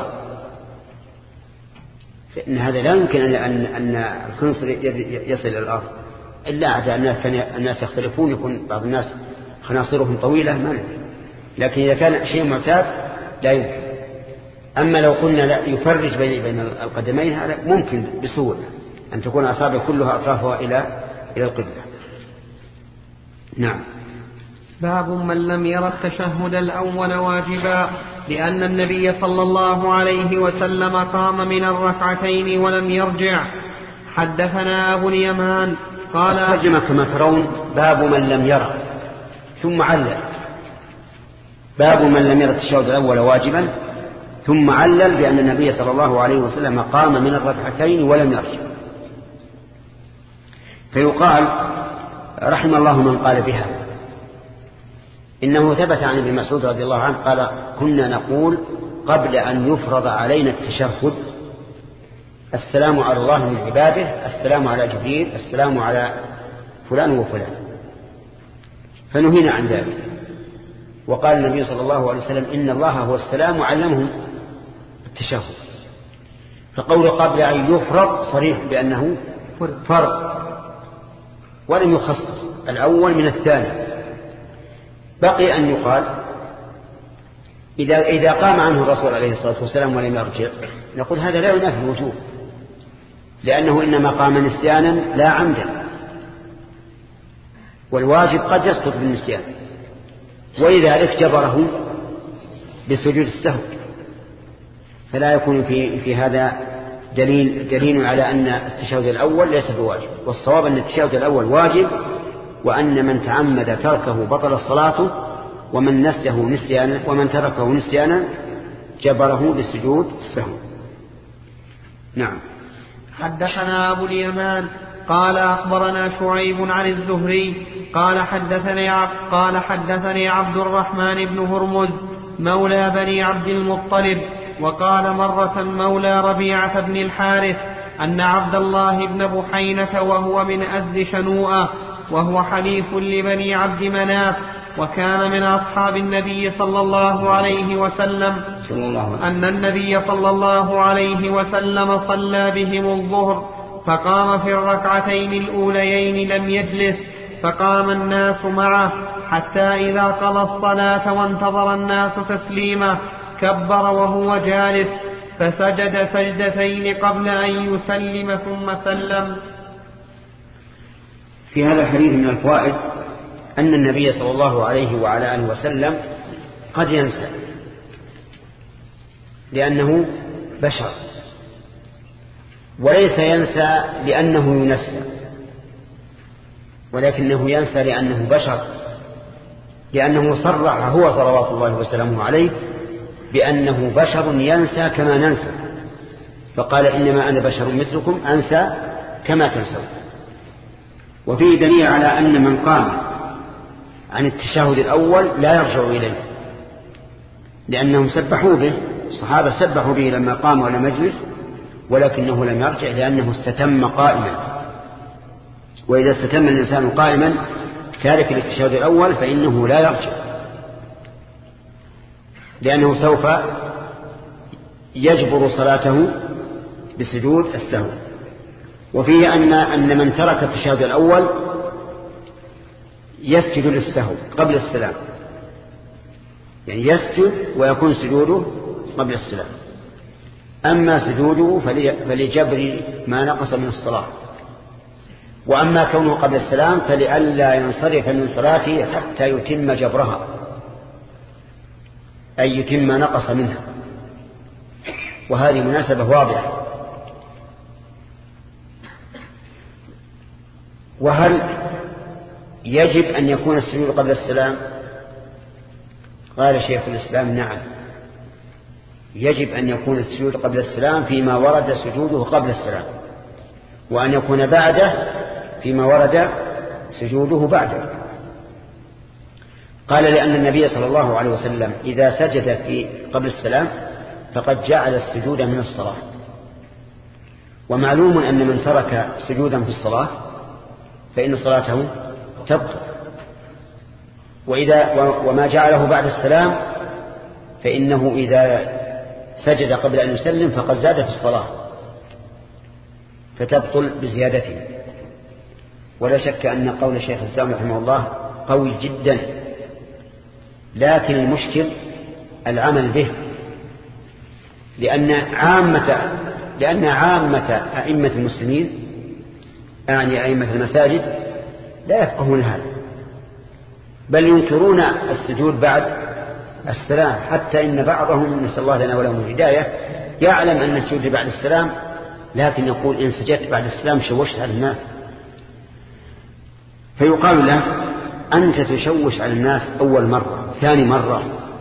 فإن هذا لا يمكن أن الخنصر يصل إلى الأرض، إلا عدا الناس يختلفون، يكون بعض الناس خناصرهم طويلة ما ندري، لكن إذا كان شيء معتاد لا يمكن. أما لو قلنا لا يفرج بين القدمين، هذا ممكن بسهولة أن تكون أصابع كلها أطرافها إلى القبلة. نعم. باب من لم ير التشهد الأول واجبا، لأن النبي صلى الله عليه وسلم قام من الركعتين ولم يرجع. حدثنا أبو اليمان قال ترجم كما ترون باب من لم يرى، ثم علل باب من لم ير التشهد الأول واجبا، ثم علل بأن النبي صلى الله عليه وسلم قام من الركعتين ولم يرجع. فيقال رحم الله من قال بها. إنه ثبت عن ابن مسعود رضي الله عنه قال كنا نقول قبل أن يفرض علينا التشهد: السلام على الله من عباده، السلام على جبريل، السلام على فلان وفلان، فنهينا عن ذلك. وقال النبي صلى الله عليه وسلم إن الله هو السلام علمهم التشهد. فقول قبل أن يفرض صريح بأنه فرض، ولم يخصص الأول من الثاني. بقي أن يقال إذا قام عنه الرسول عليه الصلاة والسلام ولم يرجع، نقول هذا لا ينافي الوجوب، لأنه إنما قام نسيانا لا عمدا، والواجب قد يسقط بالنسيان، ولذلك جبره بسجود السهو. فلا يكون في هذا دليل على أن التشهد الأول ليس بواجب، والصواب أن التشهد الأول واجب، وأن من تعمد تركه بطل الصلاة، ومن نسيه نسيانا ومن تركه نسيانا جبره بسجود السهو. نعم. حدثنا أبو اليمان قال أخبرنا شعيب عن الزهري قال حدثني عبد الرحمن بن هرمز مولى بني عبد المطلب، وقال مرة مولى ربيعة بن الحارث أن عبد الله بن بحينة وهو من أزد شنوءة وهو حليف لبني عبد مناف وكان من أصحاب النبي صلى الله عليه وسلم أن النبي صلى الله عليه وسلم صلى بهم الظهر فقام في الركعتين الأوليين لم يجلس، فقام الناس معه حتى إذا قضى الصلاة وانتظر الناس تسليمه كبر وهو جالس فسجد سجدتين قبل أن يسلم ثم سلم. في هذا الحديث من الفوائد أن النبي صلى الله عليه وعلى آله وسلم قد ينسى لأنه بشر، وليس ينسى لأنه ينسى، ولكنه ينسى لأنه بشر، لأنه صرح هو صلوات الله وسلامه عليه بأنه بشر ينسى كما ننسى، فقال إنما أنا بشر مثلكم أنسى كما تنسون. وفيه دليل على أن من قام عن التشهد الأول لا يرجع إليه، لأنهم سبحوا به، الصحابة سبحوا به لما قام على مجلس، ولكنه لم يرجع لأنه استتم قائما. وإذا استتم الإنسان قائما تارك التشهد الأول فإنه لا يرجع، لأنه سوف يجبر صلاته بسجود السهو. وفيه أن من ترك التشهد الأول يسجد للسهو قبل السلام، يعني يسجد ويكون سجوده قبل السلام. أما سجوده فلجبر ما نقص من الصلاة، وأما كونه قبل السلام فلئلا ينصرف من صلاته حتى يتم جبرها، أي يتم ما نقص منها، وهذه مناسبة واضحة. وهل يجب أن يكون السجود قبل السلام؟ قال شيخ الإسلام نعم، يجب أن يكون السجود قبل السلام فيما ورد سجوده قبل السلام، وأن يكون بعده فيما ورد سجوده بعده. قال لأن النبي صلى الله عليه وسلم إذا سجد قبل السلام فقد جعل السجود من الصلاة، ومعلوم أن من ترك سجودا في الصلاة فإن صلاته تبطل، وما جعله بعد السلام فإنه إذا سجد قبل أن يسلم فقد زاد في الصلاة فتبطل بزيادته. ولا شك أن قول الشيخ الإسلام رحمه الله قوي جدا، لكن المشكل العمل به، لأن عامة أئمة المسلمين يعني أئمة المساجد لا يفقهون هذا، بل ينكرون السجود بعد السلام، حتى إن بعضهم نسأل الله لنا ولهم الهداية يعلم أن السجود بعد السلام، لكن يقول إن سجدت بعد السلام شوشت على الناس، فيقال له أنت تشوش على الناس أول مرة ثاني مرة،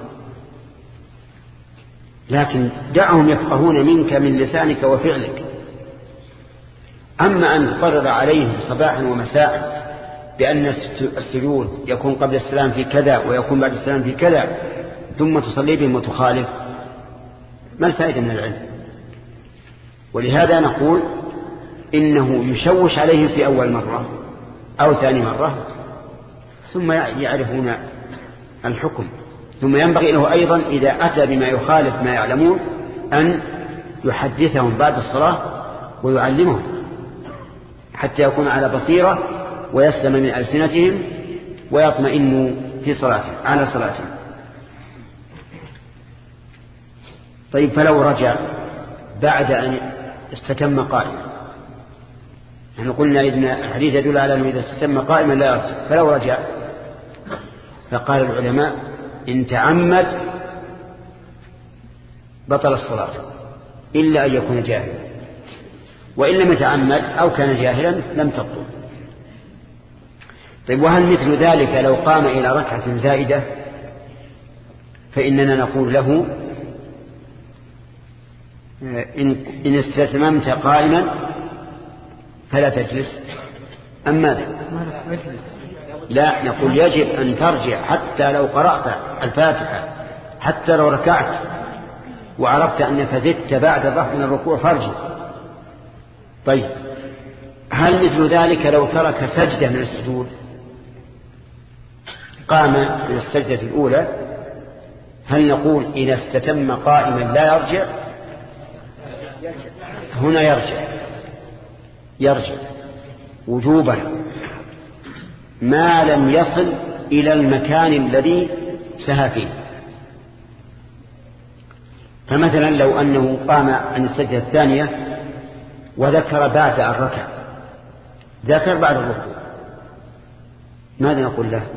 لكن دعهم يفقهون منك من لسانك وفعلك. أما أن تقرر عليهم صباحا ومساء بأن السجود يكون قبل السلام في كذا ويكون بعد السلام في كذا ثم تصلي بهم وتخالف، ما الفائدة من العلم؟ ولهذا نقول إنه يشوش عليهم في أول مرة أو ثاني مرة ثم يعرفون الحكم، ثم ينبغي له أيضا إذا أتى بما يخالف ما يعلمون أن يحدثهم بعد الصلاة ويعلمهم حتى يكون على بصيرة ويسلم من ألسنتهم ويطمئنوا في صلاته على صلاته. طيب فلو رجع بعد أن استتم قائما، نحن قلنا إن الحديث يدل على أنه إذا استتم قائما لا يرجع، فلو رجع فقال العلماء إن تعمد بطل الصلاة إلا أن يكون جاهلا، وإن لم يتعمد أو كان جاهلا لم تبطل. طيب وهل مثل ذلك لو قام إلى ركعة زائدة؟ فإننا نقول له إن استتممت قائما فلا تجلس. أما ذا لا، نقول يجب أن ترجع حتى لو قرأت الفاتحة، حتى لو ركعت وعرفت أنك زدت بعد الرفع من الركوع فارجع. طيب هل مثل ذلك لو ترك سجدة من السجود، قام من السجدة الأولى، هل نقول إذا استتم قائما لا يرجع؟ هنا يرجع وجوبا ما لم يصل إلى المكان الذي سهى فيه. فمثلا لو أنه قام عن السجدة الثانية وذكر بعد الركعة، ذكر بعد الركوع، ماذا نقول له؟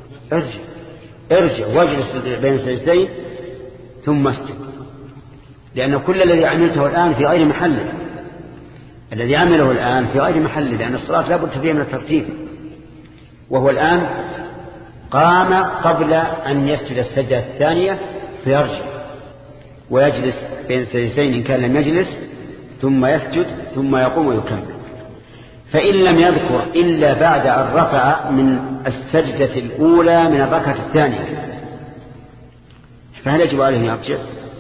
ارجع واجلس بين السجدتين ثم اسجد، لأن كل الذي عملته الآن في غير محله، الذي عمله الآن في غير محله، لأن الصلاة لا بد فيها من الترتيب. وهو الآن قام قبل أن يسجد السجدة الثانية فيرجع ويجلس بين السجدتين إن كان لم يجلس، ثم يسجد ثم يقوم ويكمل. فإن لم يذكر إلا بعد أن رفع من السجدة الأولى من الركعة الثانية، فهل يجب عليه أن يرجع؟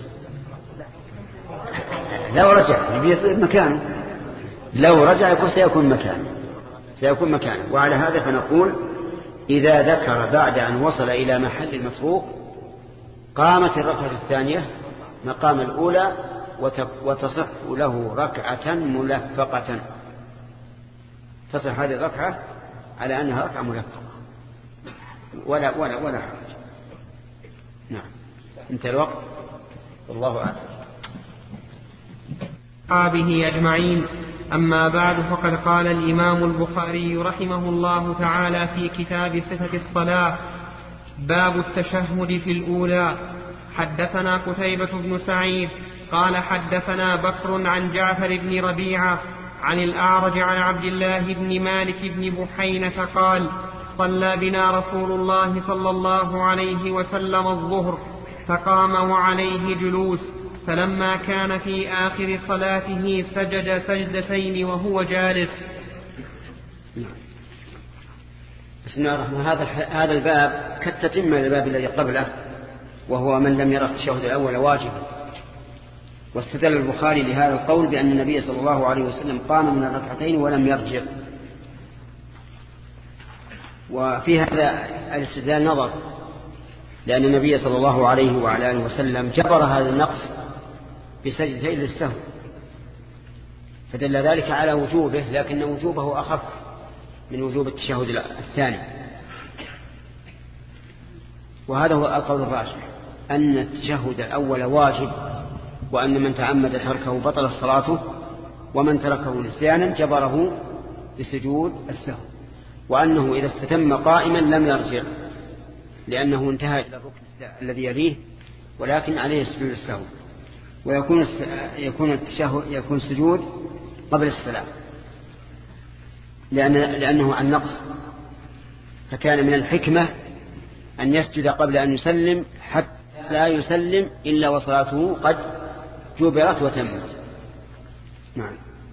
لو رجع يصير مكانه، لو رجع يقول سيكون مكانه. وعلى هذا فنقول إذا ذكر بعد أن وصل إلى محل المتروك قامت الركعة الثانية مقام الأولى وتصح له ركعة ملفقة، تصح هذه الركعة على أنها ركعة ملفقة ولا حرج. نعم، انتهى الوقت، والله أعلم. أصحابه أجمعين. أما بعد، فقد قال الإمام البخاري رحمه الله تعالى في كتاب صفة الصلاة: باب التشهد في الأولى. حدثنا قتيبة بن سعيد قال حدثنا بكر عن جعفر بن ربيعة عن الأعرج عن عبد الله بن مالك بن بحينة قال: صلى بنا رسول الله صلى الله عليه وسلم الظهر، فقام وعليه جلوس، فلما كان في آخر صلاته سجد سجدتين وهو جالس. بسم الله الرحمن الرحيم. هذا الباب كالتتمة للباب الذي قبله، وهو من لم يرى التشهد الأول واجبا. واستدل البخاري لهذا القول بأن النبي صلى الله عليه وسلم قام من الركعتين ولم يرجع. وفي هذا الاستدلال نظر، لأن النبي صلى الله عليه وعلى آله وسلم جبر هذا النقص بسجدتين للسهو، فدل ذلك على وجوبه، لكن وجوبه أخف من وجوب التشهد الثاني. وهذا هو القول الراجح، أن التشهد الأول واجب، وأن من تعمد تركه بطل صلاته، ومن تركه نسيانا جبره بسجود السهو، وأنه إذا استتم قائما لم يرجع، لأنه انتهى إلى الركن الذي يليه، ولكن عليه سجود السهو، يكون السجود قبل السلام، لأنه النقص، فكان من الحكمة أن يسجد قبل أن يسلم حتى لا يسلم إلا وصلاته قد جبرت وتمت. نعم.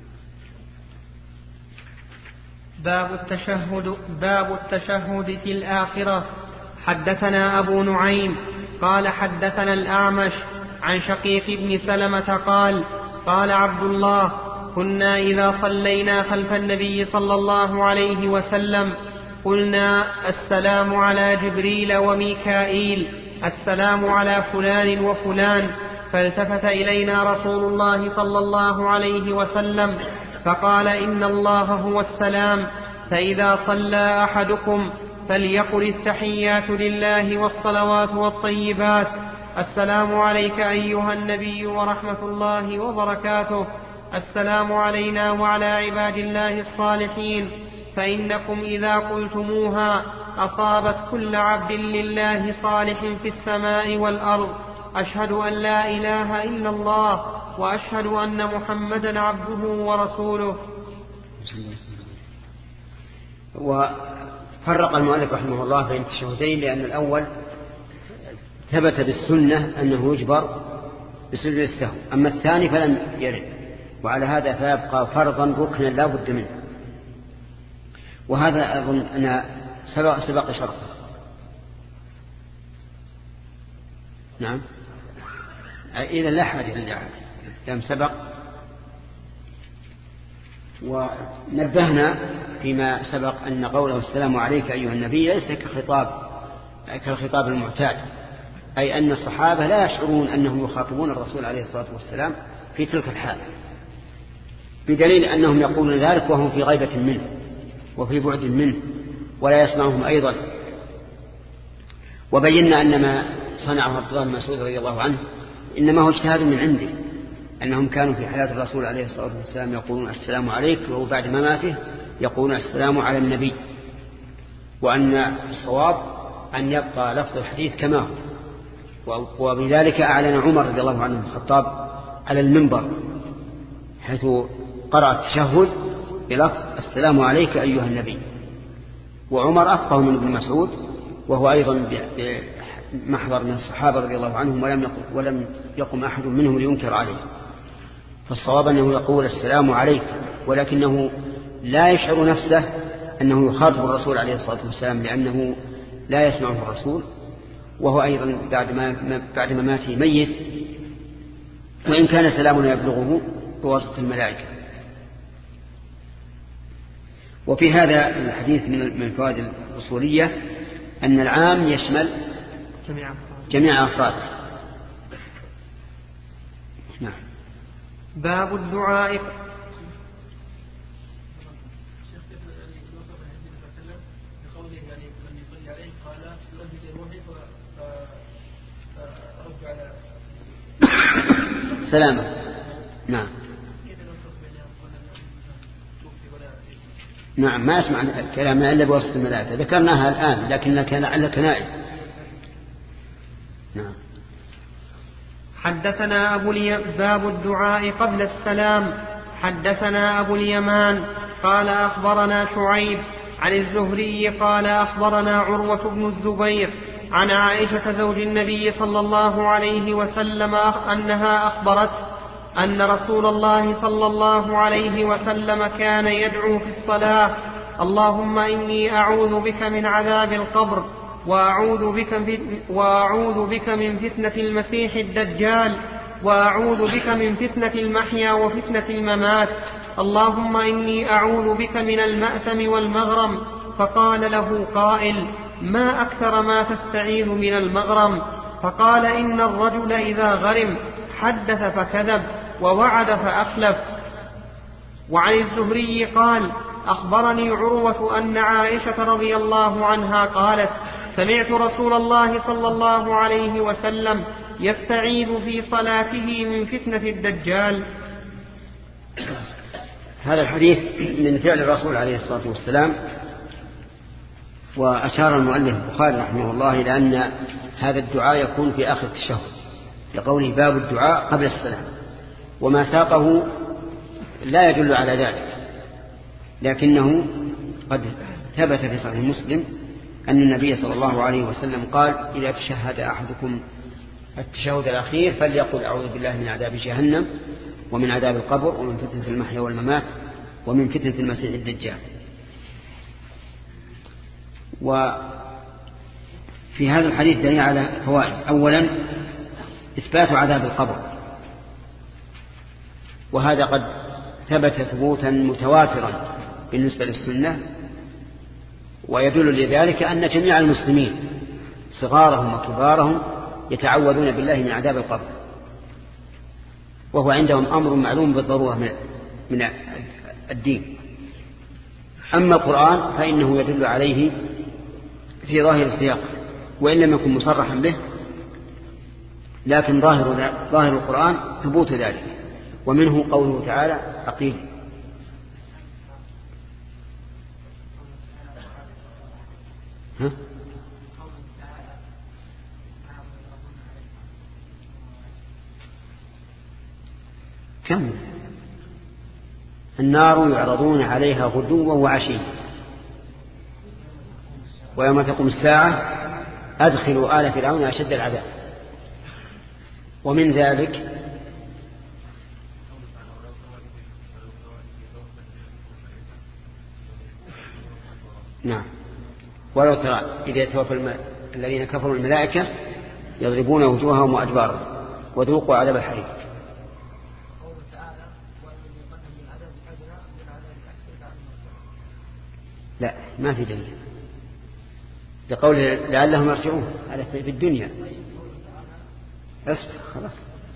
باب التشهد في الآخرة. حدثنا أبو نعيم قال حدثنا الأعمش عن شقيق بن سلمة قال: قال عبد الله: كنا إذا صلينا خلف النبي صلى الله عليه وسلم قلنا: السلام على جبريل وميكائيل، السلام على فلان وفلان. فالتفت إلينا رسول الله صلى الله عليه وسلم فقال: إن الله هو السلام، فإذا صلى أحدكم فليقل التحيات لله والصلوات والطيبات: السلام عليك أيها النبي ورحمة الله وبركاته، السلام علينا وعلى عباد الله الصالحين، فإنكم إذا قلتموها أصابت كل عبد لله صالح في السماء والأرض. أشهد أن لا إله إلا الله وأشهد أن محمدا عبده ورسوله. وفرق المؤلف رحمه الله بين التشهدين، لأن الأول ثبت بالسنة أنه يجبر بسجود السهو، أما الثاني فلم يرد، وعلى هذا فيبقى فرضا ركنا لا بد منه. وهذا أظن أن سبق شرطه. نعم، إذا لا حاجة للجعل لم سبق. ونبهنا فيما سبق أن قوله السلام عليك أيها النبي ليس كالخطاب المعتاد، أي أن الصحابة لا يشعرون أنهم يخاطبون الرسول عليه الصلاة والسلام في تلك الحالة، بدليل أنهم يقولون ذلك وهم في غيبة منه وفي بعد منه ولا يسمعهم أيضا، وبينا أن ما صنعه عبد الله بن مسعود رضي الله عنه إنما هو اجتهاد من عنده، أنهم كانوا في حياة الرسول عليه الصلاة والسلام يقولون السلام عليك، وبعد مماته يقولون السلام على النبي، وأن الصواب أن يبقى لفظ الحديث كما هو. وبذلك أعلن عمر رضي الله عنه الخطاب على المنبر حيث قرأ التشهد بلفظ السلام عليك أيها النبي. وعمر أفقه من ابن مسعود، وهو أيضا محضر من الصحابة رضي الله عنهم، ولم يقم أحد منهم لينكر عليه. فالصواب أنه يقول السلام عليك، ولكنه لا يشعر نفسه أنه يخاطب الرسول عليه الصلاة والسلام، لأنه لا يسمعه الرسول، وهو أيضا بعد مماته ميت، وإن كان سلامنا يبلغه بواسطة الملائكة. وفي هذا الحديث من الفوائد الأصولية أن العام يشمل جميع أفراده. نعم. باب الدعاء. سلامة. نعم. نعم، ما أسمع كلامنا إلا بواسطة الملائكة، ذكرناها الآن لكنك لعلك نائم. نعم. حدثنا باب الدعاء قبل السلام. حدثنا أبو اليمان قال أخبرنا شعيب عن الزهري قال أخبرنا عروة بن الزبير عن عائشة زوج النبي صلى الله عليه وسلم أنها أخبرت أن رسول الله صلى الله عليه وسلم كان يدعو في الصلاة: اللهم إني أعوذ بك من عذاب القبر، وأعوذ بك من فتنة المسيح الدجال، وأعوذ بك من فتنة المحيا وفتنة الممات، اللهم إني أعوذ بك من المأثم والمغرم. فقال له قائل: ما أكثر ما تستعيذ من المغرم؟ فقال: إن الرجل إذا غرم حدث فكذب ووعد فأخلف. وعن الزهري قال: أخبرني عروة أن عائشة رضي الله عنها قالت: سمعت رسول الله صلى الله عليه وسلم يستعيذ في صلاته من فتنة الدجال. هذا الحديث من فعل الرسول عليه الصلاة والسلام، وأشار المؤلف البخاري رحمه الله إلى أن هذا الدعاء يكون في آخر التشهد، لقوله باب الدعاء قبل السلام، وما ساقه لا يدل على ذلك، لكنه قد ثبت في صحيح مسلم أن النبي صلى الله عليه وسلم قال: إذا تشهد أحدكم التشهد الأخير فليقل أعوذ بالله من عذاب جهنم ومن عذاب القبر ومن فتنة المحيا والممات ومن فتنة المسيح الدجال. وفي هذا الحديث دليل على فوائد. أولا إثبات عذاب القبر، وهذا قد ثبت ثبوتا متواترا بالنسبة للسنة، ويدل لذلك أن جميع المسلمين صغارهم وكبارهم يتعوذون بالله من عذاب القبر، وهو عندهم أمر معلوم بالضرورة من الدين. أما القرآن فإنه يدل عليه في ظاهر السياق، وإن لم يكن مصرحا به، لكن ظاهر القرآن ثبوت ذلك، ومنه قوله تعالى: أقيل. كم النار يعرضون عليها غدوا وعشيا ويوم تقوم الساعة أدخلوا آل فرعون أشد العذاب. ومن ذلك نعم، ولو ترى إذا يتوفى الذين كفروا الملائكة يضربون وجوههم وأدبارهم وذوقوا عذاب الحريق. لا، ما في دليل لقول لعلهم يرجعون، هذا في الدنيا. اصبر خلاص.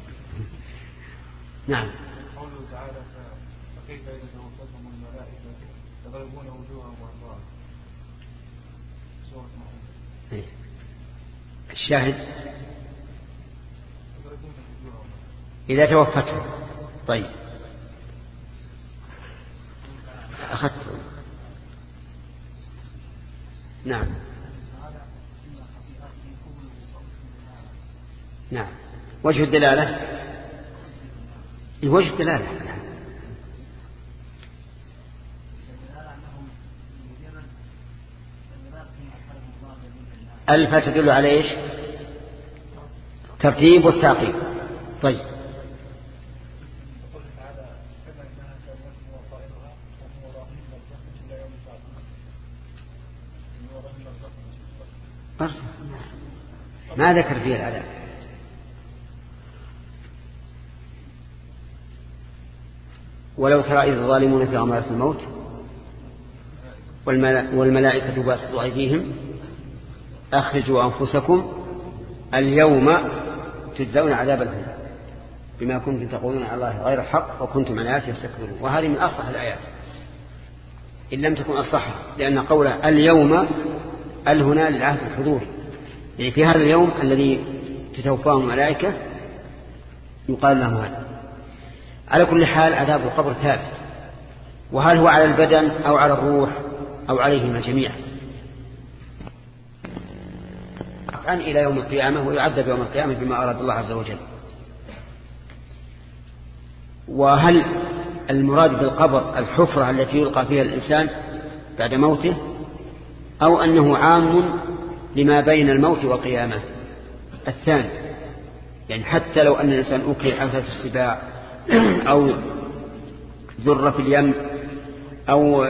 نعم. قوله تعالى: فكيف إذا توفتهم الملائكة يضربون وجوههم وأدبارهم. الشاهد إذا توفته. طيب أخذت. نعم نعم. وجه الدلالة وجه الدلالة ألف تدل على إيش؟ ترتيب والتعقيب. طيب ما ذكر فيه العذاب. ولو ترى إذ الظالمون في غمرات الموت والملائكة باسطوا أيديهم أخرجوا أنفسكم اليوم تجزون عذاب الهون بما كنتم تقولون على الله غير الحق وكنتم عن آياته تستكبرون. وهذه من أصح الآيات إن لم تكن أصحها، لأن قوله اليوم هنا للعهد الحضور، يعني في هذا اليوم الذي تتوفاهم الملائكة يقال لهم هذا. على كل حال عذاب القبر ثابت، وهل هو على البدن أو على الروح أو عليهما جميعا عن إلى يوم القيامة، ويعذب يوم القيامة بما أراد الله عز وجل. وهل المراد بالقبر الحفرة التي يلقى فيها الإنسان بعد موته، أو أنه عام لما بين الموت والقيامة؟ الثاني، يعني حتى لو أن الإنسان أكل حافة السباع أو ذر في اليم أو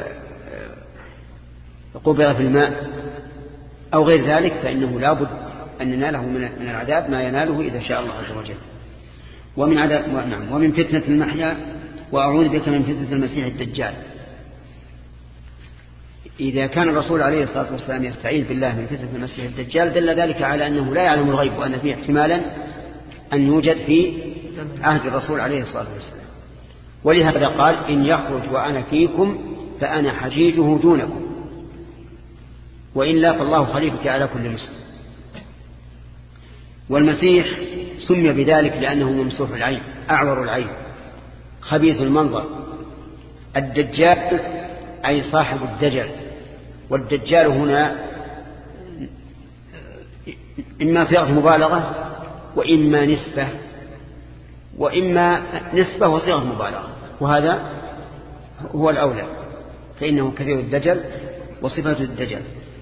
قبر في الماء أو غير ذلك، فإنه لا بد أن نناله من العذاب ما يناله إذا شاء الله عز وجل. ومن عذاب ومن فتنة المحيا وأعوذ بك من فتنة المسيح الدجال. إذا كان الرسول عليه الصلاة والسلام يستعيذ بالله من فتنة المسيح الدجال دل ذلك على أنه لا يعلم الغيب، وأن فيه احتمالا أن يوجد في عهد الرسول عليه الصلاة والسلام. ولهذا قال إن يخرج وأنا فيكم فأنا حجيجه دونكم، وإلا فالله خليفتي على كل مسلم. والمسيح سمي بذلك لأنه ممسوح العين أعور العين خبيث المنظر. الدجال أي صاحب الدجل، والدجال هنا إما صيغة مبالغة وإما نسبة، وإما نسبة وصيغة مبالغة، وهذا هو الأولى، فإنه كثير الدجل وصفة الدجل.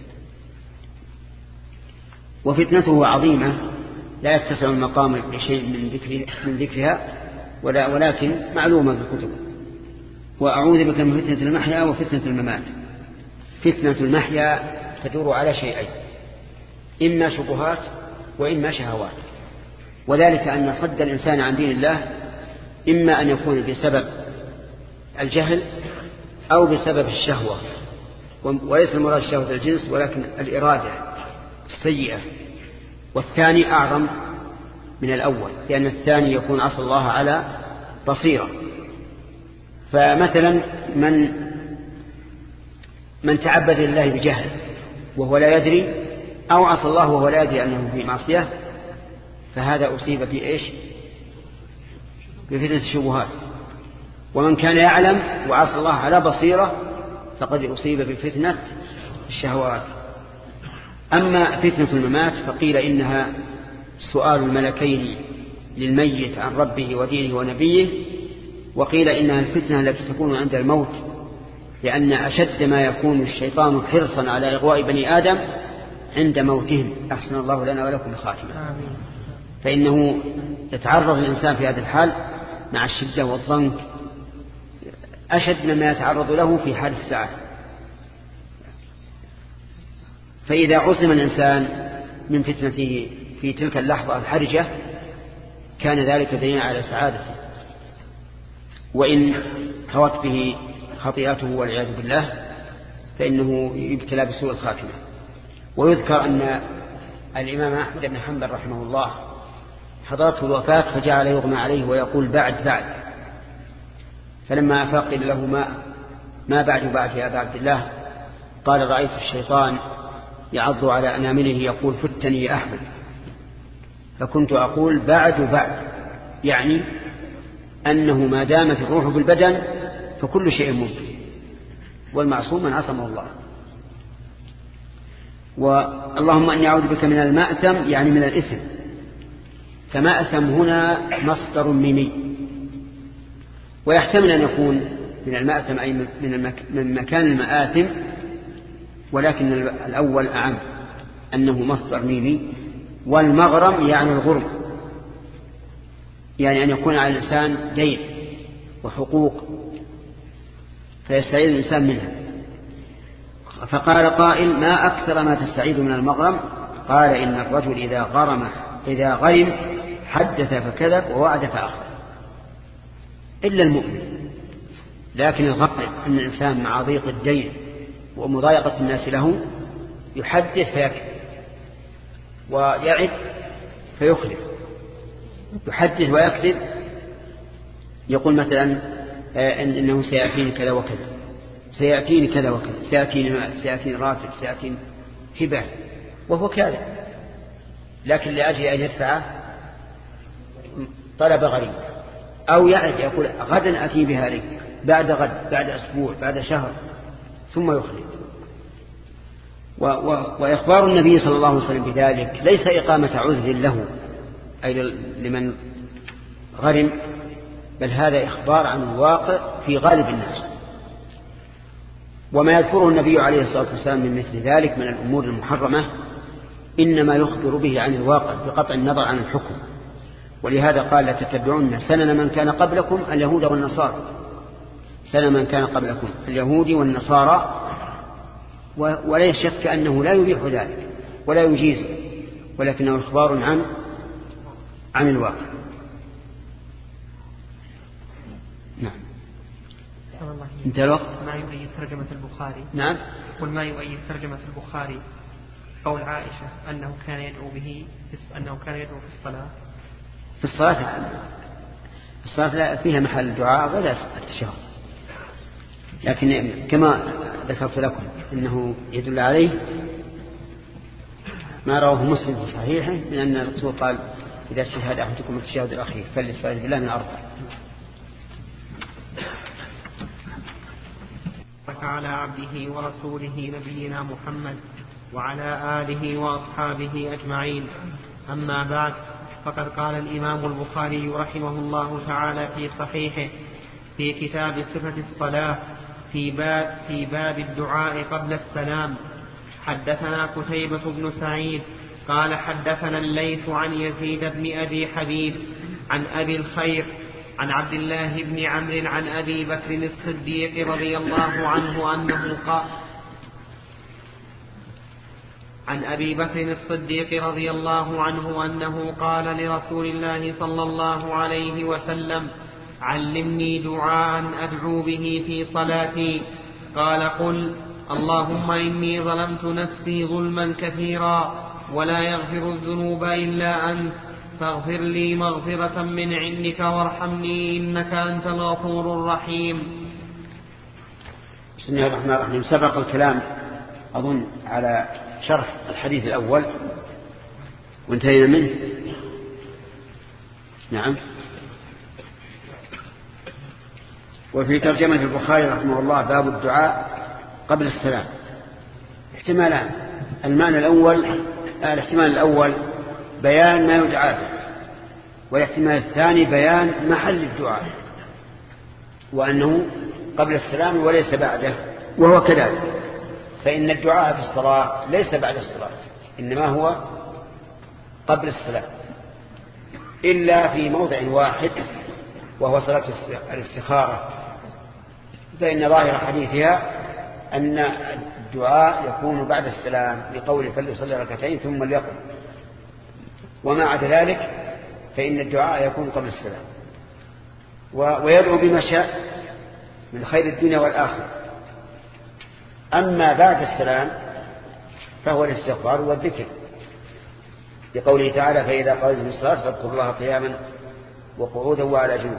وفتنته عظيمة لا يتسع المقام لشيء من ذكرها ولكن معلومة بالكتب. وأعوذ بك من فتنة المحيا وفتنة الممات. فتنة المحيا تدور على شيئين، إما شبهات وإما شهوات، وذلك أن صد الإنسان عن دين الله إما أن يكون بسبب الجهل أو بسبب الشهوة، وليس المراد شهوة الجنس ولكن الإرادة السيئة. والثاني أعظم من الأول، لأن الثاني يكون عصى الله على بصيرة. فمثلا من تعبد لله بجهل وهو لا يدري، أو عصى الله وهو لا يدري أنه في معصية، فهذا أصيب في إيش؟ بفتنة الشبهات. ومن كان يعلم وعصى الله على بصيرة فقد أصيب بفتنة الشهوات. أما فتنة الممات فقيل إنها سؤال الملكين للميت عن ربه ودينه ونبيه، وقيل إنها الفتنة التي تكون عند الموت، لأن أشد ما يكون الشيطان حرصا على إغواء بني آدم عند موتهم. أحسن الله لنا ولكم الخاتمة. فإنه يتعرض الإنسان في هذا الحال مع الشدة والضنك أشد مما يتعرض له في حال الساعة. فإذا عصم الإنسان من فتنته في تلك اللحظة الحرجة كان ذلك دليلا على سعادته. وإن هوت به خطيئته والعياذ بالله فإنه يبتلى بسوء الخاتمة. ويذكر أن الإمام أحمد بن حنبل رحمه الله حضرته الوفاة فجعل يغمى عليه ويقول بعد، فلما أفاق قيل له ما بعد يا أبا عبد الله؟ قال رأيت الشيطان يعض على أنامله يقول فتني يا أحمد، فكنت أقول بعد، يعني أنه ما دامت الروح بالبدن فكل شيء ممكن، والمعصوم من عصمه الله. واللهم أني أعوذ بك من المأثم يعني من الإثم، فمأثم هنا مصدر ميمي، ويحتمل أن يكون من المأثم أي من مكان المآثم، ولكن الأول أعم أنه مصدر ميمي. والمغرم يعني الغرم، يعني أن يكون على الإنسان دين وحقوق فيستعيذ الإنسان منها. فقال قائل ما أكثر ما تستعيذ من المغرم؟ قال إن الرجل إذا غرم حدث فكذب ووعد فأخلف، إلا المؤمن. لكن الغالب أن الإنسان مع ضيق الدين ومضايقة الناس له يحدث فيكذب ويعد فيخلف، يحدث ويكذب، يقول مثلا إنه سيأتيني كذا وكذا، سيأتيني كذا وكذا، سيأتيني مال، سيأتيني راتب، سيأتيني هبة، وهو كاذب. لكن لأجل أن يدفع طلب غريب، أو يعد يقول غدا أتي بها لك، بعد غد، بعد أسبوع، بعد شهر، ثم يخلف. وإخبار النبي صلى الله عليه وسلم بذلك ليس إقامة عذر له أي لمن غرم، بل هذا إخبار عن الواقع في غالب الناس. وما يذكره النبي عليه الصلاة والسلام من مثل ذلك من الأمور المحرمة إنما يخبر به عن الواقع بقطع النظر عن الحكم. ولهذا قال لتتبعون سنن من كان قبلكم اليهود والنصارى، سنن من كان قبلكم اليهود والنصارى، ولا يشك أنه لا يبيح ذلك ولا يجيز، ولكنه إخبار عن الواقع. نعم. انتهى الوقت. ما يؤيد ترجمة البخاري. نعم. وما يؤيد ترجمة البخاري قول عائشة أنه كان يدعو به، أنه كان يدعو في الصلاة. في الصلاة لا فيها محل الدعاء ولا التشهد، لكن كما ذكرت لكم إنه يدل عليه ما رواه مسلم في صحيحه من أن الرسول قال إذا شهد أحدكم التشهد الأخير فليستعذ بالله من أربع. على عبده ورسوله نبينا محمد وعلى آله وأصحابه أجمعين. أما بعد، فقد قال الإمام البخاري رحمه الله تعالى في صحيحه في كتاب صفة الصلاة في باب الدعاء قبل السلام: حدثنا قتيبة بن سعيد قال حدثنا الليث عن يزيد بن أبي حبيب عن أبي الخير عن عبد الله بن عمرو عن أبي بكر الصديق رضي الله عنه أنه قال عن أبي بكر الصديق رضي الله عنه أنه قال لرسول الله صلى الله عليه وسلم: علمني دعاء أدعو به في صلاتي. قال: قل اللهم إني ظلمت نفسي ظلما كثيرا ولا يغفر الذنوب إلا أنت فاغفر لي مغفرة من عندك وارحمني إنك أنت الغفور الرحيم. بسم الله الرحمن الرحيم. سبق الكلام أظن على شرح الحديث الأول وانتهينا منه. نعم. وفي ترجمة البخاري رحمه الله باب الدعاء قبل السلام احتمالان. الاحتمال الأول بيان ما يدعى به، والاحتمال الثاني بيان محل الدعاء وأنه قبل السلام وليس بعده، وهو كذلك، فإن الدعاء في الصلاة ليس بعد الصلاة، إنما هو قبل السلام، إلا في موضع واحد وهو صلاة الاستخارة، فإن ظاهر حديثها أن الدعاء يكون بعد السلام لقوله فليصلي ركعتين ثم ليقم، وما عدا ذلك فإن الدعاء يكون قبل السلام، ويدعو بما شاء من خير الدنيا والآخرة. أما بعد السلام فهو الاستغفار والذكر، لقوله تعالى فإذا قضيتم الصلاة فاذكروا الله قياما وقعودا وعلى جنوب.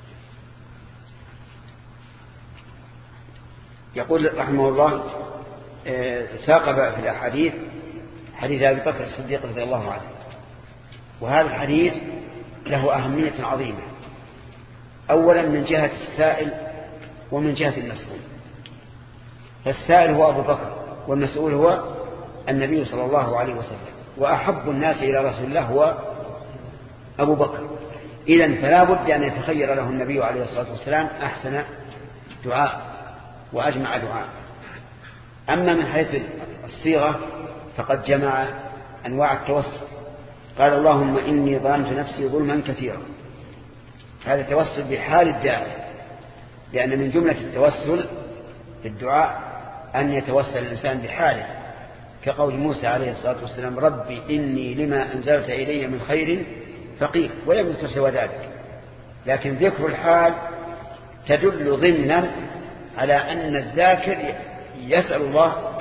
يقول رحمه الله ساق في الأحاديث حديث أبي بكر الصديق رضي الله عنه، وهذا الحديث له أهمية عظيمة، أولا من جهة السائل ومن جهة المسؤول. فالسائل هو أبو بكر والمسؤول هو النبي صلى الله عليه وسلم، وأحب الناس إلى رسول الله هو أبو بكر. إذن فلا بد أن يتخير له النبي عليه الصلاة والسلام أحسن دعاء وأجمع دعاء. أما من حيث الصيغة فقد جمع أنواع التوسل، قال اللهم إني ظلمت نفسي ظلما كثيرا، هذا توسل بحال الداعي، لأن من جملة التوسل في الدعاء أن يتوسل الإنسان بحاله، كقول موسى عليه الصلاة والسلام ربي إني لما أنزلت إلي من خير فقير، ولم يذكر سوى ذلك. لكن ذكر الحال تدل ضمنا على أن الذاكر يسأل الله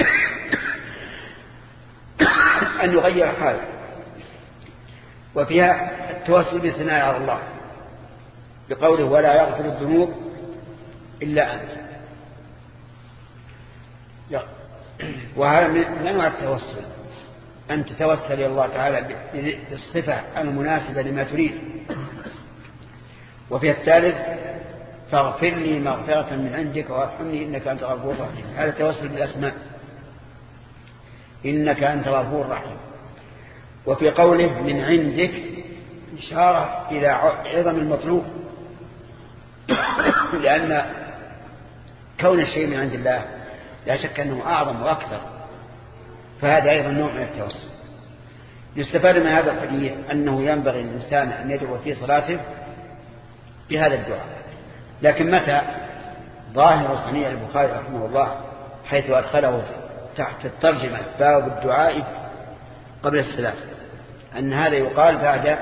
أن يغير حاله. وفيها التوسل بالثناء على الله بقوله ولا يغفر الذنوب إلا أنت. وهذا من أنواع التوسل، أن تتوسل إلى الله تعالى بالصفة المناسبة لما تريد. وفي الثالث فاغفر لي مغفرة من عندك وارحمني إنك أنت غفور رحيم، هذا توسل بالأسماء إنك أنت غفور رحيم. وفي قوله من عندك إشارة إلى عظم المطلوب، لأن كون الشيء من عند الله لا شك أنه أعظم وأكثر، فهذا أيضا نوع من التوسل. يستفاد من هذا الحديث أنه ينبغي للإنسان أن يدعو في صلاته بهذا الدعاء. لكن متى ظاهر صنيع البخاري رحمه الله حيث أدخله تحت الترجمة باب الدعاء قبل السلام، أن هذا يقال بعد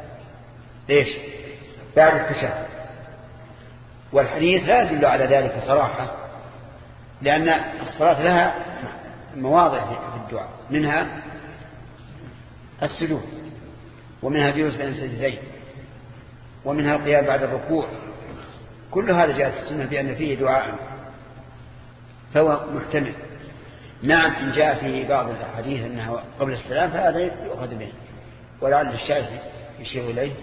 بعد التشهد، والحديث لا يدل على ذلك صراحة، لأن الصلاة لها مواضع في الدعاء، منها السجود، ومنها الجلوس بين السجدتين، ومنها القيام بعد الركوع. كل هذا جاءت السنة بأن فيه دعاء، فهو محتمل. نعم إن جاء في بعض الحديث أنها قبل السلام فهذا يؤخذ به، ولعل الشاهد يشير إليه.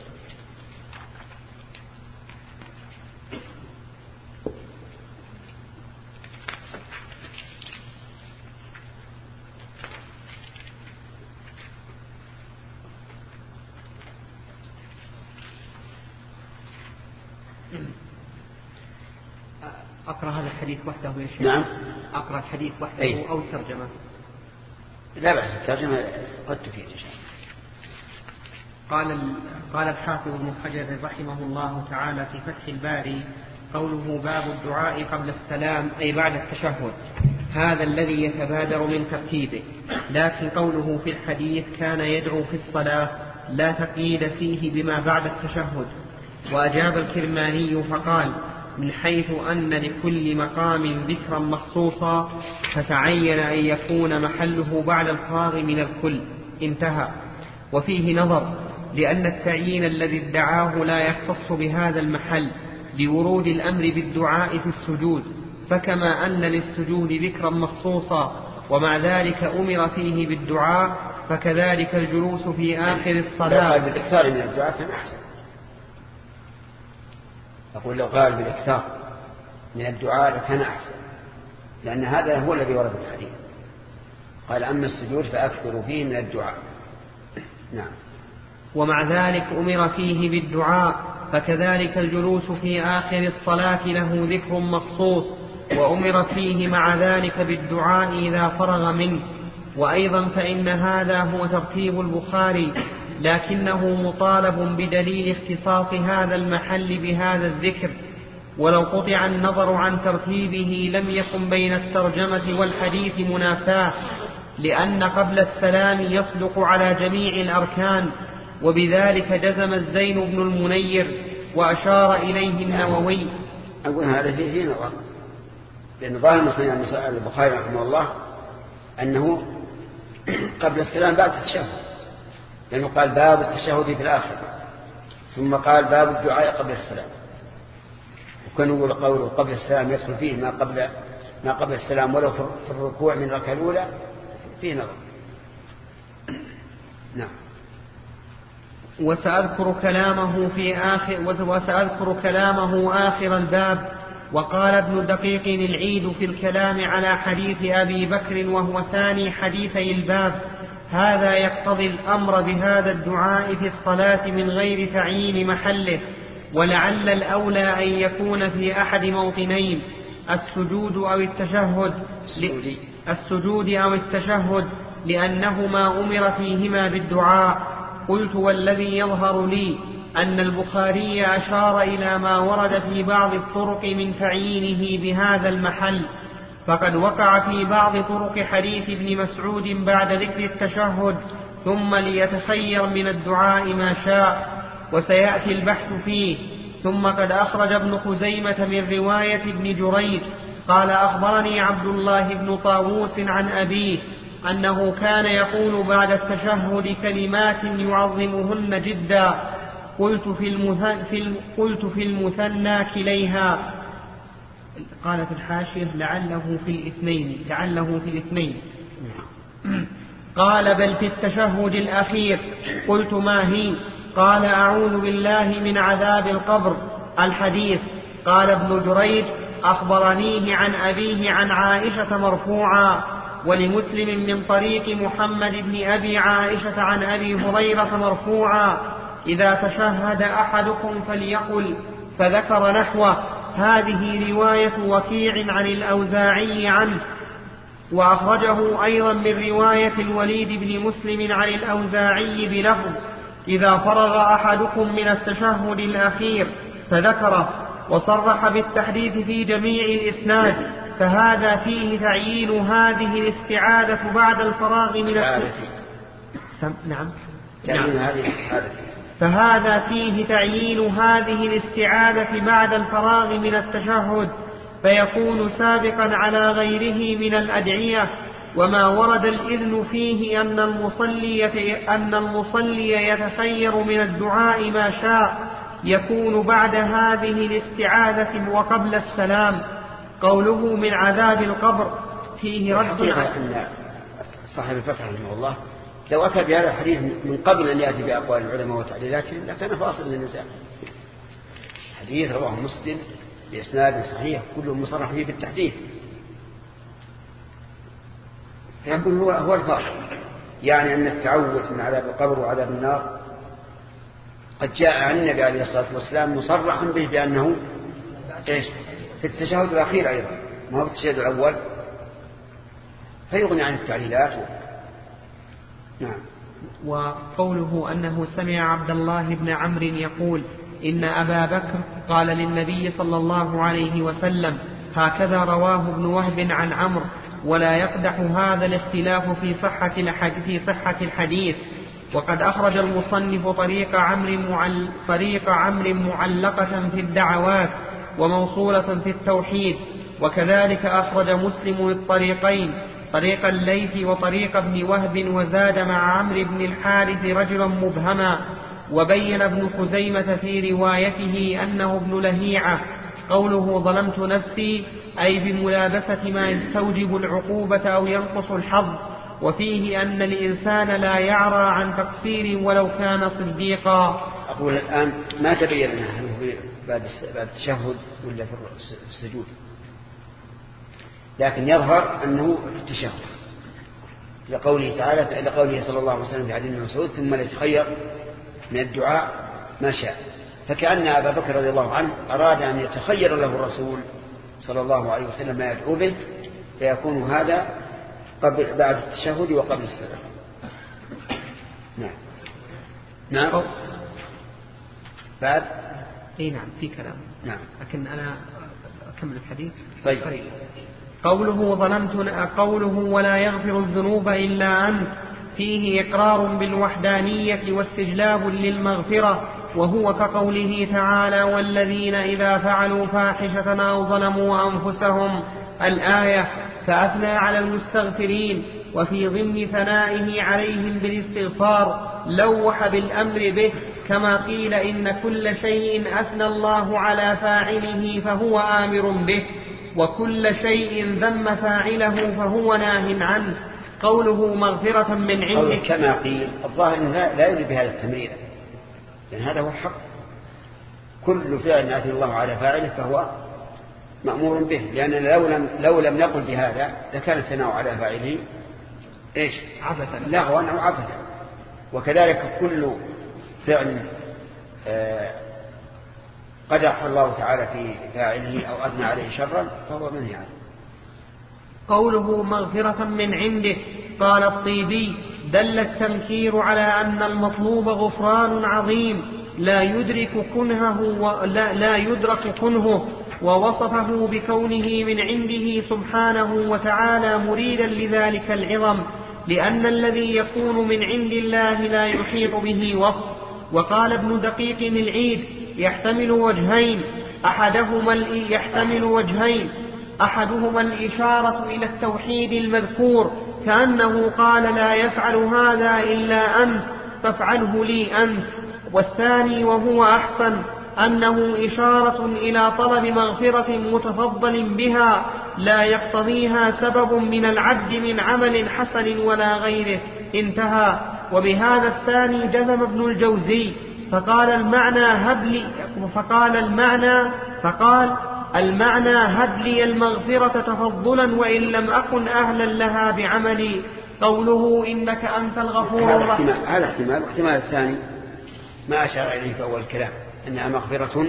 أقرأ هذا الحديث وحده يا شيخ؟ نعم أقرأ الحديث وحده أي. أو الترجمة؟ لا بأس، الترجمة قد تفيد إن شاء الله. قال الحافظ ابن حجر رحمه الله تعالى في فتح الباري قوله باب الدعاء قبل السلام أي بعد التشهد، هذا الذي يتبادر من ترتيبه، لكن قوله في الحديث كان يدعو في الصلاة لا تقييد فيه بما بعد التشهد. وأجاب الكرماني فقال من حيث أن لكل مقام ذكرا مخصوصا فتعين أن يكون محله بعد الفراغ من الكل، انتهى. وفيه نظر، لأن التعيين الذي ادعاه لا يختص بهذا المحل لورود الأمر بالدعاء في السجود، فكما أن للسجود ذكرا مخصوصا ومع ذلك أمر فيه بالدعاء فكذلك الجلوس في آخر الصلاة. بالإكثار من الدعاء كان أحسن. أقول لو قال بالإكثار من الدعاء لكان أحسن، لأن هذا هو الذي ورد في الحديث، قال أما السجود فأكثروا فيه من الدعاء. نعم. ومع ذلك أمر فيه بالدعاء فكذلك الجلوس في آخر الصلاة له ذكر مخصوص وأمر فيه مع ذلك بالدعاء إذا فرغ منه. وأيضا فإن هذا هو ترتيب البخاري، لكنه مطالب بدليل اختصاص هذا المحل بهذا الذكر. ولو قطع النظر عن ترتيبه لم يكن بين الترجمة والحديث منافاة، لأن قبل السلام يصدق على جميع الأركان، وبذلك جزم الزين بن المنير وأشار إليه النووي. أقول هذا فيه نظر، لأن ظاهر مصنع البخاري رحمه الله أنه قبل السلام بعد التشهد، لأنه قال باب التشهد في الآخر، ثم قال باب الدعاء قبل السلام، وكان يقول قوله قبل السلام يدخل فيه ما قبل السلام ولو في الركوع من الركعة الأولى فيه نظر. نعم. وسأذكر كلامه آخر الباب. وقال ابن دقيق العيد في الكلام على حديث أبي بكر وهو ثاني حديثي الباب: هذا يقتضي الأمر بهذا الدعاء في الصلاة من غير تعيين محله، ولعل الأولى أن يكون في أحد موطنين: السجود أو التشهد لأنهما أمر فيهما بالدعاء. قلت: والذي يظهر لي أن البخاري أشار إلى ما ورد في بعض الطرق من تعيينه بهذا المحل، فقد وقع في بعض طرق حديث ابن مسعود بعد ذكر التشهد ثم ليتخير من الدعاء ما شاء، وسيأتي البحث فيه. ثم قد أخرج ابن خزيمة من رواية ابن جريج قال: أخبرني عبد الله بن طاووس عن أبيه أنه كان يقول بعد التشهد كلمات يعظمهن جدا. قلت في المثنى كليها. قال في الحاشية: لعله في الاثنين. قال: بل في التشهد الأخير. قلت: ما هي؟ قال: أعوذ بالله من عذاب القبر. الحديث. قال ابن جريج: أخبرنيه عن أبيه عن عائشة مرفوعا، ولمسلم من طريق محمد بن أبي عائشة عن أبي هريرة مرفوعا: إذا تشهد أحدكم فليقل، فذكر نحوه. هذه رواية وكيع عن الأوزاعي عنه. وأخرجه أيضا من رواية الوليد بن مسلم عن الأوزاعي بلفظ: إذا فرغ أحدكم من التشهد الأخير، فذكره. وصرح بالتحديث في جميع الإسناد، فهذا فيه تعيين هذه الاستعاذة بعد الفراغ من فهذا فيه تعيين هذه الاستعاذة بعد الفراغ من التشهد، فيكون سابقا على غيره من الأدعية. وما ورد الإذن فيه أن المصلي يتخير من الدعاء ما شاء، يكون بعد هذه الاستعاذة وقبل السلام. قوله من عذاب القبر فيه رد أن صاحب الفتح رحمه الله لو أتى بهذا الحديث من قبل أن يأتي بأقوال العلماء وتعليلاتهم لكان فاصل للنزاع. حديث رواه مسلم بإسناد صحيح كله مصرح فيه بالتحديث، فيكون هو الفاصل، يعني أن التعوذ من عذاب القبر وعذاب النار قد جاء عن النبي عليه الصلاة والسلام مصرحا به بأنه في التشهد الأخير أيضا، ما هو في التشهد الأول، فيغني عن التعليلات. نعم. وقوله أنه سمع عبد الله بن عمرو يقول: إن أبا بكر قال للنبي صلى الله عليه وسلم، هكذا رواه ابن وهب عن عمرو. ولا يقدح هذا الاختلاف في صحة الحديث. وقد أخرج المصنف طريق عمرو معلقة في الدعوات وموصولة في التوحيد. وكذلك أخرج مسلم الطريقين، طريق الليث وطريق ابن وهب، وزاد مع عمرو بن الحارث رجلا مبهما. وبين ابن خزيمة في روايته أنه ابن لهيعة. قوله ظلمت نفسي أي بملابسة ما يستوجب العقوبة أو ينقص الحظ. وفيه أن الإنسان لا يعرى عن تقصير ولو كان صديقا. أقول الآن ما تبين لنا هل هو بعد التشهد ولا في السجود، لكن يظهر أنه في التشهد لقوله تعالى، لقوله صلى الله عليه وسلم في حديث ابن مسعود: ثم ليتخير من الدعاء ما شاء. فكأن أبا بكر رضي الله عنه أراد أن يتخير له الرسول صلى الله عليه وسلم ما يدعو به، فيكون هذا بعد التشهد وقبل السلام. نعم. بعد نعم في كلام. نعم. لكن أنا أكمل الحديث. طيب. قوله ولا يغفر الذنوب إلا أنت، فيه إقرار بالوحدانية واستجلاب للمغفرة، وهو كقوله تعالى: والذين إذا فعلوا فاحشة أو ظلموا أنفسهم، الآية، فأثنى على المستغفرين. وفي ضمن ثنائه عليهم بالاستغفار لوح بالأمر به، كما قيل إن كل شيء أثنى الله على فاعله فهو آمر به. وكل شيء ذم فاعله فهو ناه عنه. قوله مغفرة من عندك كما قيل الظاهر لا يريد بهذا التمرير، لأن هذا هو الحق. كل فعل أتى الله على فاعله فهو مأمور به، لأن لو لم نقل بهذا لكان الثناء على فاعله إيش؟ عبثا لغوا أو عبثا. وكذلك كل فعل قدح الله تعالى في فاعله أو أثنى عليه شرا فهو منهي عنه. قوله مغفرة من عنده. قال الطيبي: دل التنكير على أن المطلوب غفران عظيم لا يدرك كنهه، ووصفه بكونه من عنده سبحانه وتعالى مريدا لذلك العظم، لأن الذي يكون من عند الله لا يحيط به وصف. وقال ابن دقيق العيد: يحتمل وجهين أحدهما الإشارة إلى التوحيد المذكور، كأنه قال لا يفعل هذا إلا أنت فافعله لي أنت. والثاني وهو أحسن أنه إشارة إلى طلب مغفرة متفضل بها لا يقتضيها سبب من العبد من عمل حسن ولا غيره. انتهى. وبهذا الثاني جزم ابن الجوزي فقال المعنى هب لي المغفرة تفضلا وإن لم أكن أهلا لها بعملي. قوله إنك أنت الغفور الرحيم. هذا احتمال. واحتمال الثاني ما أشار إليه في أول الكلام أنها مغفرة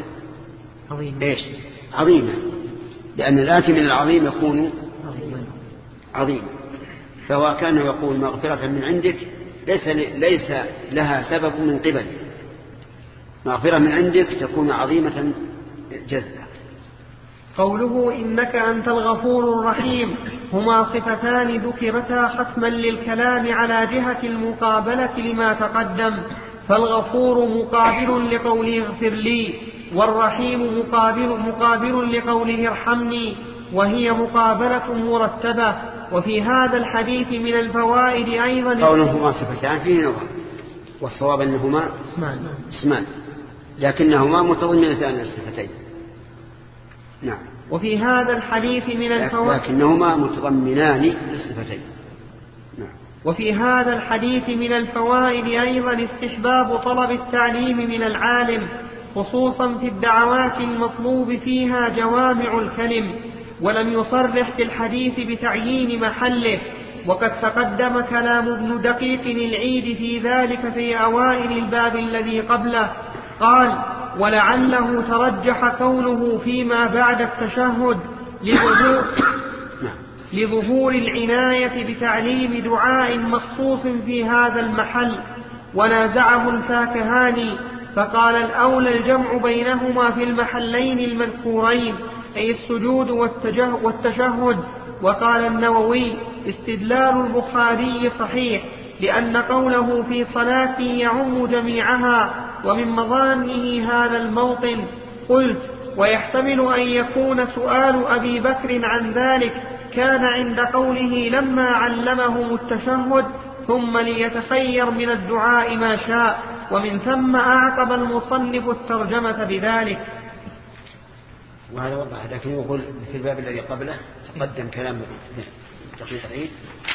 عظيمة، لأن الآتي من العظيم يكون عظيما. فهو كان يقول مغفرة من عندك ليس لها سبب من قبل، مغفرة من عندك تكون عظيمة جزة. قوله إنك أنت الغفور الرحيم هما صفتان ذكرتا ختما للكلام على جهة المقابلة لما تقدم، فالغفور مقابل لقوله اغفر لي، والرحيم مقابل لقوله ارحمني، وهي مقابلة مرتبة. وفي هذا الحديث من الفوائد أيضا قولهما صفتان فيه نظر، والصواب أنهما اسمان لكنهما متضمنتان للصفتين. نعم. وفي هذا الحديث من الفوائد لكنهما متضمنان للصفتين. نعم. وفي هذا الحديث من الفوائد أيضا استحباب طلب التعليم من العالم، خصوصا في الدعوات المطلوب فيها جوامع الكلم، ولم يصرح في الحديث بتعيين محله. وقد تقدم كلام ابن دقيق العيد في ذلك في أوائل الباب الذي قبله. قال: ولعله ترجح كونه فيما بعد التشهد لظهور العناية بتعليم دعاء مخصوص في هذا المحل. ونازعه الفاكهاني فقال الأولى الجمع بينهما في المحلين المذكورين، أي السجود والتشهد. وقال النووي: استدلال البخاري صحيح، لأن قوله في صلاتي يعم جميعها، ومن مظانه هذا الموطن. قلت: ويحتمل أن يكون سؤال أبي بكر عن ذلك كان عند قوله لما علمهم التشهد ثم ليتخير من الدعاء ما شاء، ومن ثم أعقب المصنف الترجمة بذلك. وهذا وضح، لكن يقول في الباب الذي قبله تقدم كلام دقيق العيد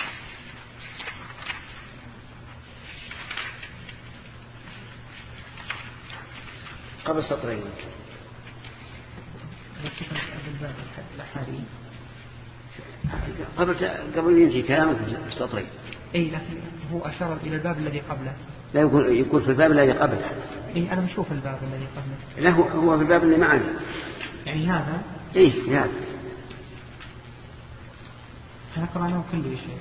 قبل سطرين قبل ينتهي كلامه في السطرين. اي لكن هو اشار الى الباب الذي قبله. لا يقول في الباب الذي قبله. اي انا بشوف الباب الذي قبله. لا هو في الباب اللي معنا. يعني هذا هذا احنا قرأناه كله شيء.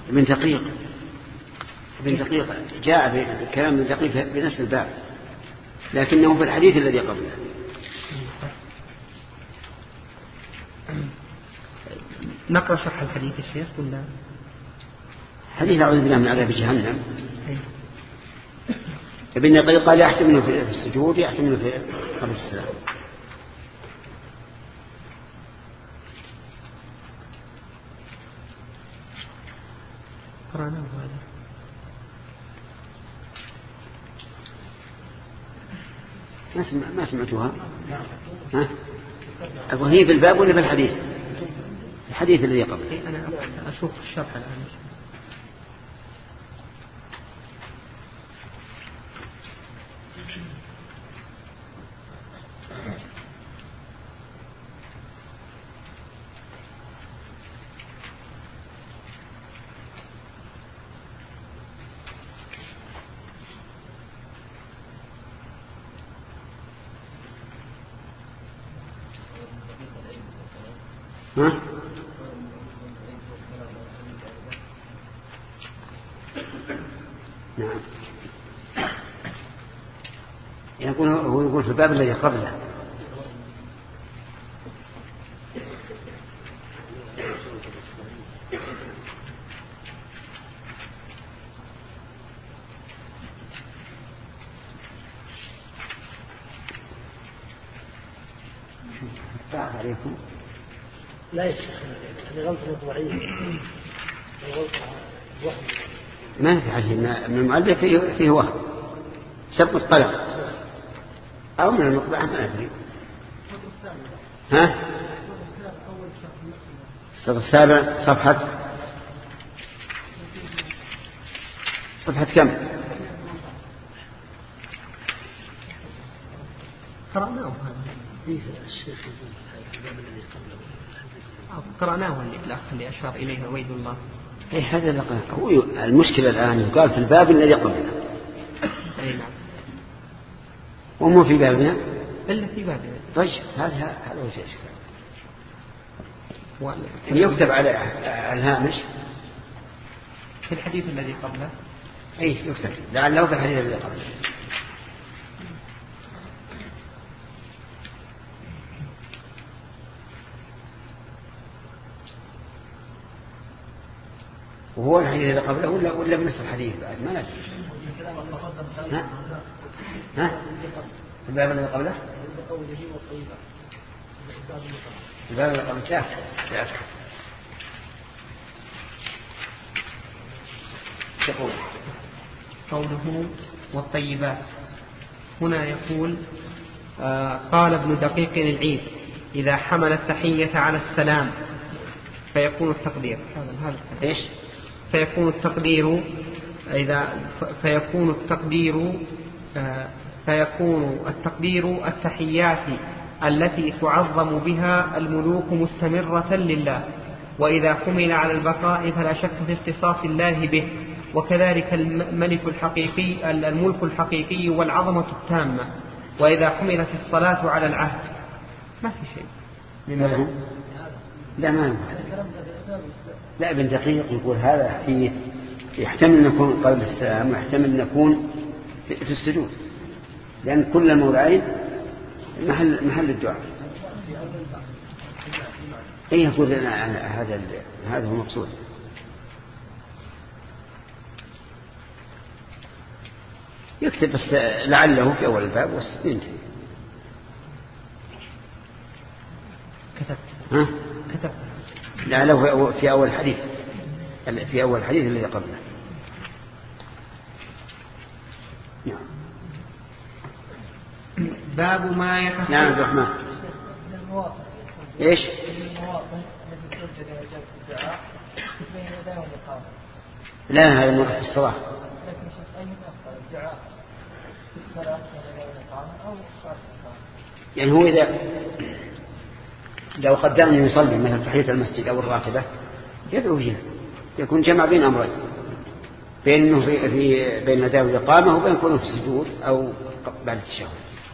ابن دقيق جاء بكلام ابن دقيق بنفس الباب، لكنه في الحديث الذي قبله. نقرأ شرح الحديث الشيخ ولا حديث أعوذ بالله من عذاب جهنم. ابن دقيق قال يحتمل في السجود، يحتمل في قبل السلام. قرأناه هذا. ما سمعتوها؟ ها؟ أقول هي في الباب ولا في الحديث؟ الحديث الذي قبله. أنا أشوف الشرح الآن. ها؟ نعم. هو يقول في الباب الذي قبله. عليكم لا يا شيخ، هذه غلطة مطبعية، غلطة وهم. ما في حاجة من المؤلف فيه وهم، سبق قلم أو من المطبعة ما أدري. ها؟ السطر السابع صفحة كم؟ قرأناه قرأناه الأخ اللي أشار إليه عبيد الله. أي هذا هو المشكلة الآن يقال في الباب الذي قبلنا. أي نعم. ومو في بابنا إلا في بابنا. طيب هذا هو شيء. يكتب على الهامش في الحديث الذي قبله. أي يكتب لعله في الحديث الذي قبله. وهو الحديث اللي قبله ولا بنفس الحديث بعد ما ندري. ها الباب الذي قبله الباب الذي قبله يقول قوله والطيبات. هنا يقول قال ابن دقيق العيد إذا حمل التحية على السلام فيكون التقدير إيش؟ فيكون التقدير التحيات التي تعظم بها الملوك مستمرة لله، وإذا حمل على البقاء فلا شك في اختصاص الله به، وكذلك الملك الحقيقي والعظمة التامة. وإذا حملت الصلاة على العهد ما في شيء. لا ابن دقيق يقول هذا يحتمل أن يكون قبل السلام ويحتمل أن يكون في السجود، لأن كل الموضعين محل الدعاء. أي يقول هذا هو المقصود. يكتب بس لعله في أول الباب والسنين. كتبت لعله في أول الحديث الذي قبله. نعم. باب ما يتحدث. نعم عبد الرحمن. ايش؟ لا هذا موقف الصلاة. يعني هو إذا لو قدرنا يصلي مثلا تحية المسجد أو الراتبة يدعو فيها، يكون جمع بين أمرين، بينه بين نداء الإقامة وبين كونه في السجود أو بعد التشهد.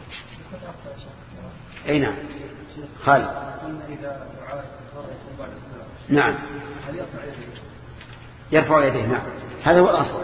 أي نعم. خالد. نعم يرفع يديه. نعم هذا هو الأصل.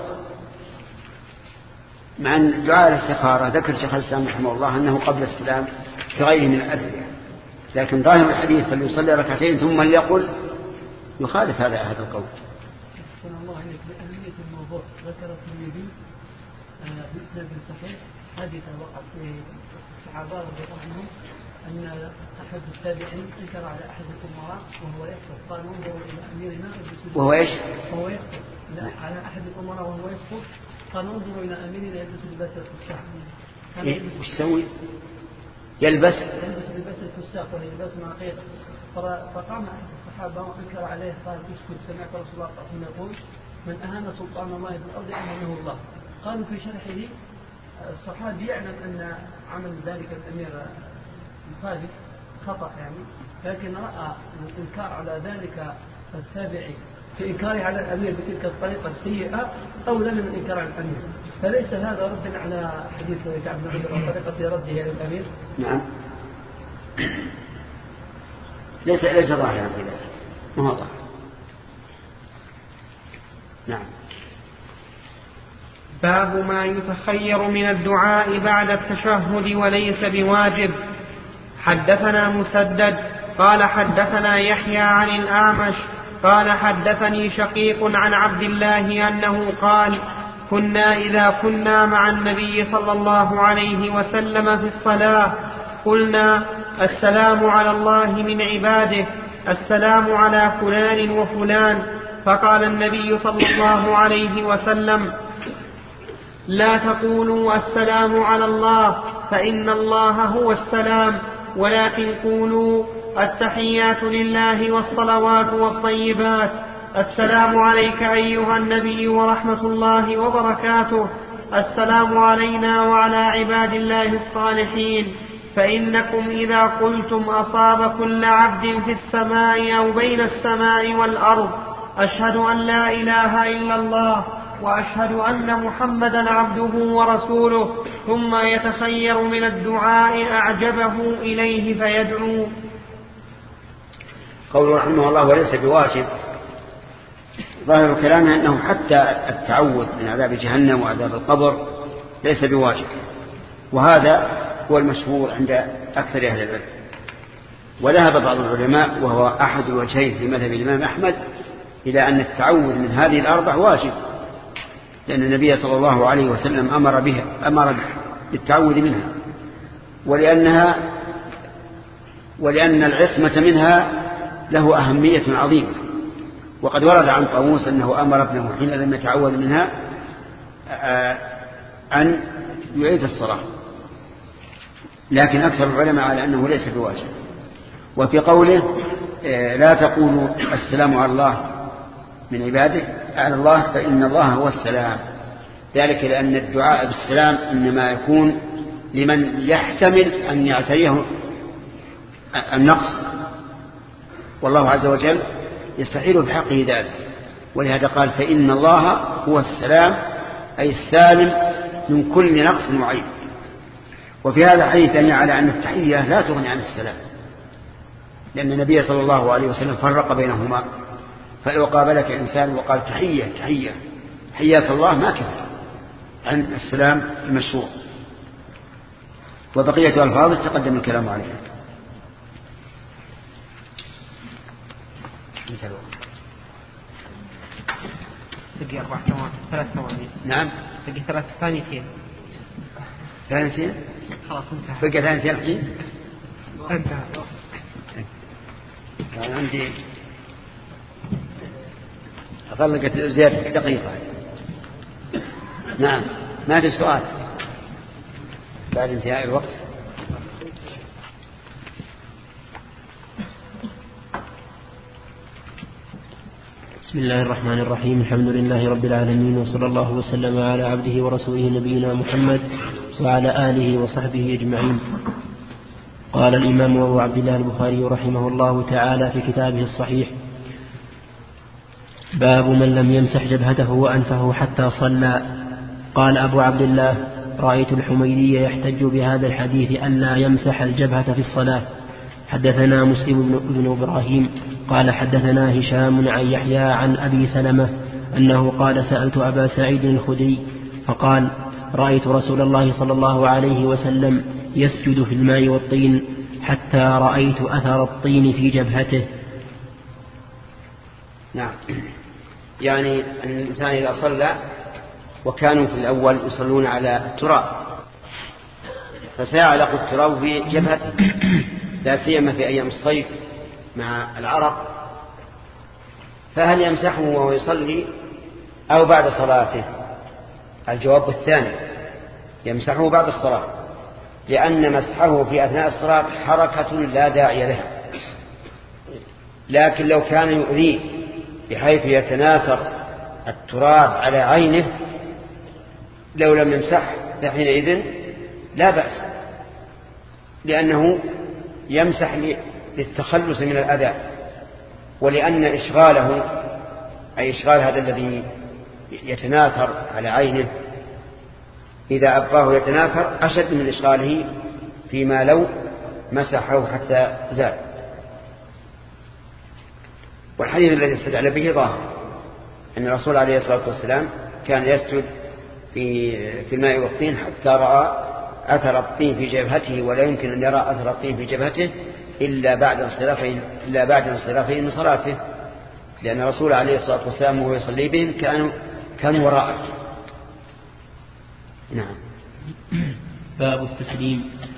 مع أن دعاء الاستخارة ذكر شيخ الإسلام رحمه الله أنه قبل السلام كغيره من الأدعية، لكن ظاهر الحديث فليصلي ركعتين ثم ليقل يخالف هذا القول. الله عليك بأهمية الموضوع ذكر الترمذي بإسناد صحيح حادثة وقعت في الصحابة رضي الله عنهم أن أحد التابعين انكر على أحد الأمراء وهو يخطب، قال انظروا إلى أميرنا وهو إيش؟ وهو يخطب على أحد الأمراء وهو يخطب، قال انظروا إلى أميرنا يلبس لباس الفساح. وش يسوي؟ يلبس لباس الفساق وهي لباس العقيدة. فقام أحد الصحابة وأنكر عليه قال اسكت سمعت رسول الله صلى الله عليه وسلم يقول من أهان سلطان الله في الأرض أهانه الله. قالوا في شرحه الصحابي يعلم أن عمل ذلك الأمير مخالف خطأ يعني، لكن رأى الإنكار على ذلك التابعي في إنكاره على الأمير بتلك الطريقة السيئة أولى من الإنكار على الأمير. فليس هذا رد على حديث كعب بن عجرة وطريقة رده إلى الأمير؟ نعم، ليس ظاهرا في ذلك، ما هو ظاهر. نعم. باب ما يتخير من الدعاء بعد التشهد وليس بواجب. حدثنا مسدد قال حدثنا يحيى عن الأعمش قال حدثني شقيق عن عبد الله أنه قال كنا إذا كنا مع النبي صلى الله عليه وسلم في الصلاة قلنا السلام على الله من عباده، السلام على فلان وفلان، فقال النبي صلى الله عليه وسلم لا تقولوا السلام على الله فإن الله هو السلام، ولكن قولوا التحيات لله والصلوات والطيبات، السلام عليك أيها النبي ورحمة الله وبركاته، السلام علينا وعلى عباد الله الصالحين، فإنكم إذا قلتم أصاب كل عبد في السماء أو بين السماء والأرض أشهد أن لا إله إلا الله وأشهد أن محمدا عبده ورسوله، ثم يتخير من الدعاء أعجبه إليه فيدعو. قوله رحمه الله وليس بواجب، ظاهر كلامه أنه حتى التعوذ من عذاب جهنم وعذاب القبر ليس بواجب، وهذا هو المشهور عند أكثر أهل العلم. وذهب بعض العلماء وهو أحد الوجهين في مذهب الإمام أحمد إلى أن التعوذ من هذه الأربع واجب، لأن النبي صلى الله عليه وسلم أمر بالتعوذ منها، ولأن العصمة منها له أهمية عظيمة. وقد ورد عن طاووس أنه أمر ابنه حين لم يتعوذ منها أن يعيد الصلاة، لكن أكثر العلماء على أنه ليس بواجب. وفي قوله لا تقولوا السلام على الله من عباده على الله فإن الله هو السلام، ذلك لأن الدعاء بالسلام إنما يكون لمن يحتمل أن يعتريه النقص، والله عز وجل يستحيل بحقه ذلك، ولهذا قال فإن الله هو السلام أي السالم من كل نقص وعيب. وفي هذا حديث دليل على أن التحية لا تغني عن السلام، لأن النبي صلى الله عليه وسلم فرق بينهما، فلو قابلك إنسان وقال تحية حياك الله ما كفى عن السلام المشروع، وبقية الألفاظ تقدم الكلام عليها. بقي 3 ثواني. نعم بقي 3 ثانيتين. خلاص انتهى. بقي ثانيتين الحين انتهى. يعني عندي أطلقت زيادة دقيقة. نعم ما في سؤال بعد انتهاء الوقت. بسم الله الرحمن الرحيم، الحمد لله رب العالمين، وصلى الله وسلم على عبده ورسوله نبينا محمد وعلى آله وصحبه أجمعين. قال الإمام أبو عبد الله البخاري رحمه الله تعالى في كتابه الصحيح: باب من لم يمسح جبهته وأنفه حتى صلى. قال أبو عبد الله: رأيت الحميدي يحتج بهذا الحديث أن لا يمسح الجبهة في الصلاة. حدثنا مسلم بن إبراهيم قال حدثنا هشام عن يحيى عن أبي سلمة أنه قال: سألت أبا سعيد الخدري فقال: رأيت رسول الله صلى الله عليه وسلم يسجد في الماء والطين حتى رأيت أثر الطين في جبهته. نعم، يعني أن الإنسان إذا صلى وكانوا في الأول يصلون على التراب فسيعلق التراب في جبهته، لا سيما في أيام الصيف مع العرق، فهل يمسحه وهو يصلي أو بعد صلاته؟ الجواب الثاني، يمسحه بعد الصلاة، لأن مسحه في أثناء الصلاة حركة لا داعي لها. لكن لو كان يؤذيه بحيث يتناثر التراب على عينه لو لم يمسح فحينئذ لا بأس، لأنه يمسح للتخلص من الأذى، ولأن إشغاله أي إشغال هذا الذي يتناثر على عينه إذا أبقاه يتناثر أشد من إشغاله فيما لو مسحه حتى زال. والحديث الذي استدل به ظاهر أن الرسول عليه الصلاة والسلام كان يسجد في الماء والطين حتى رأى أثر الطين في جبهته، ولا يمكن أن يرى أثر الطين في جبهته إلا بعد انصرافه من صلاته، لأن الرسول عليه الصلاة والسلام وهو يصلي بهم كانوا وراءه. نعم. باب التسليم.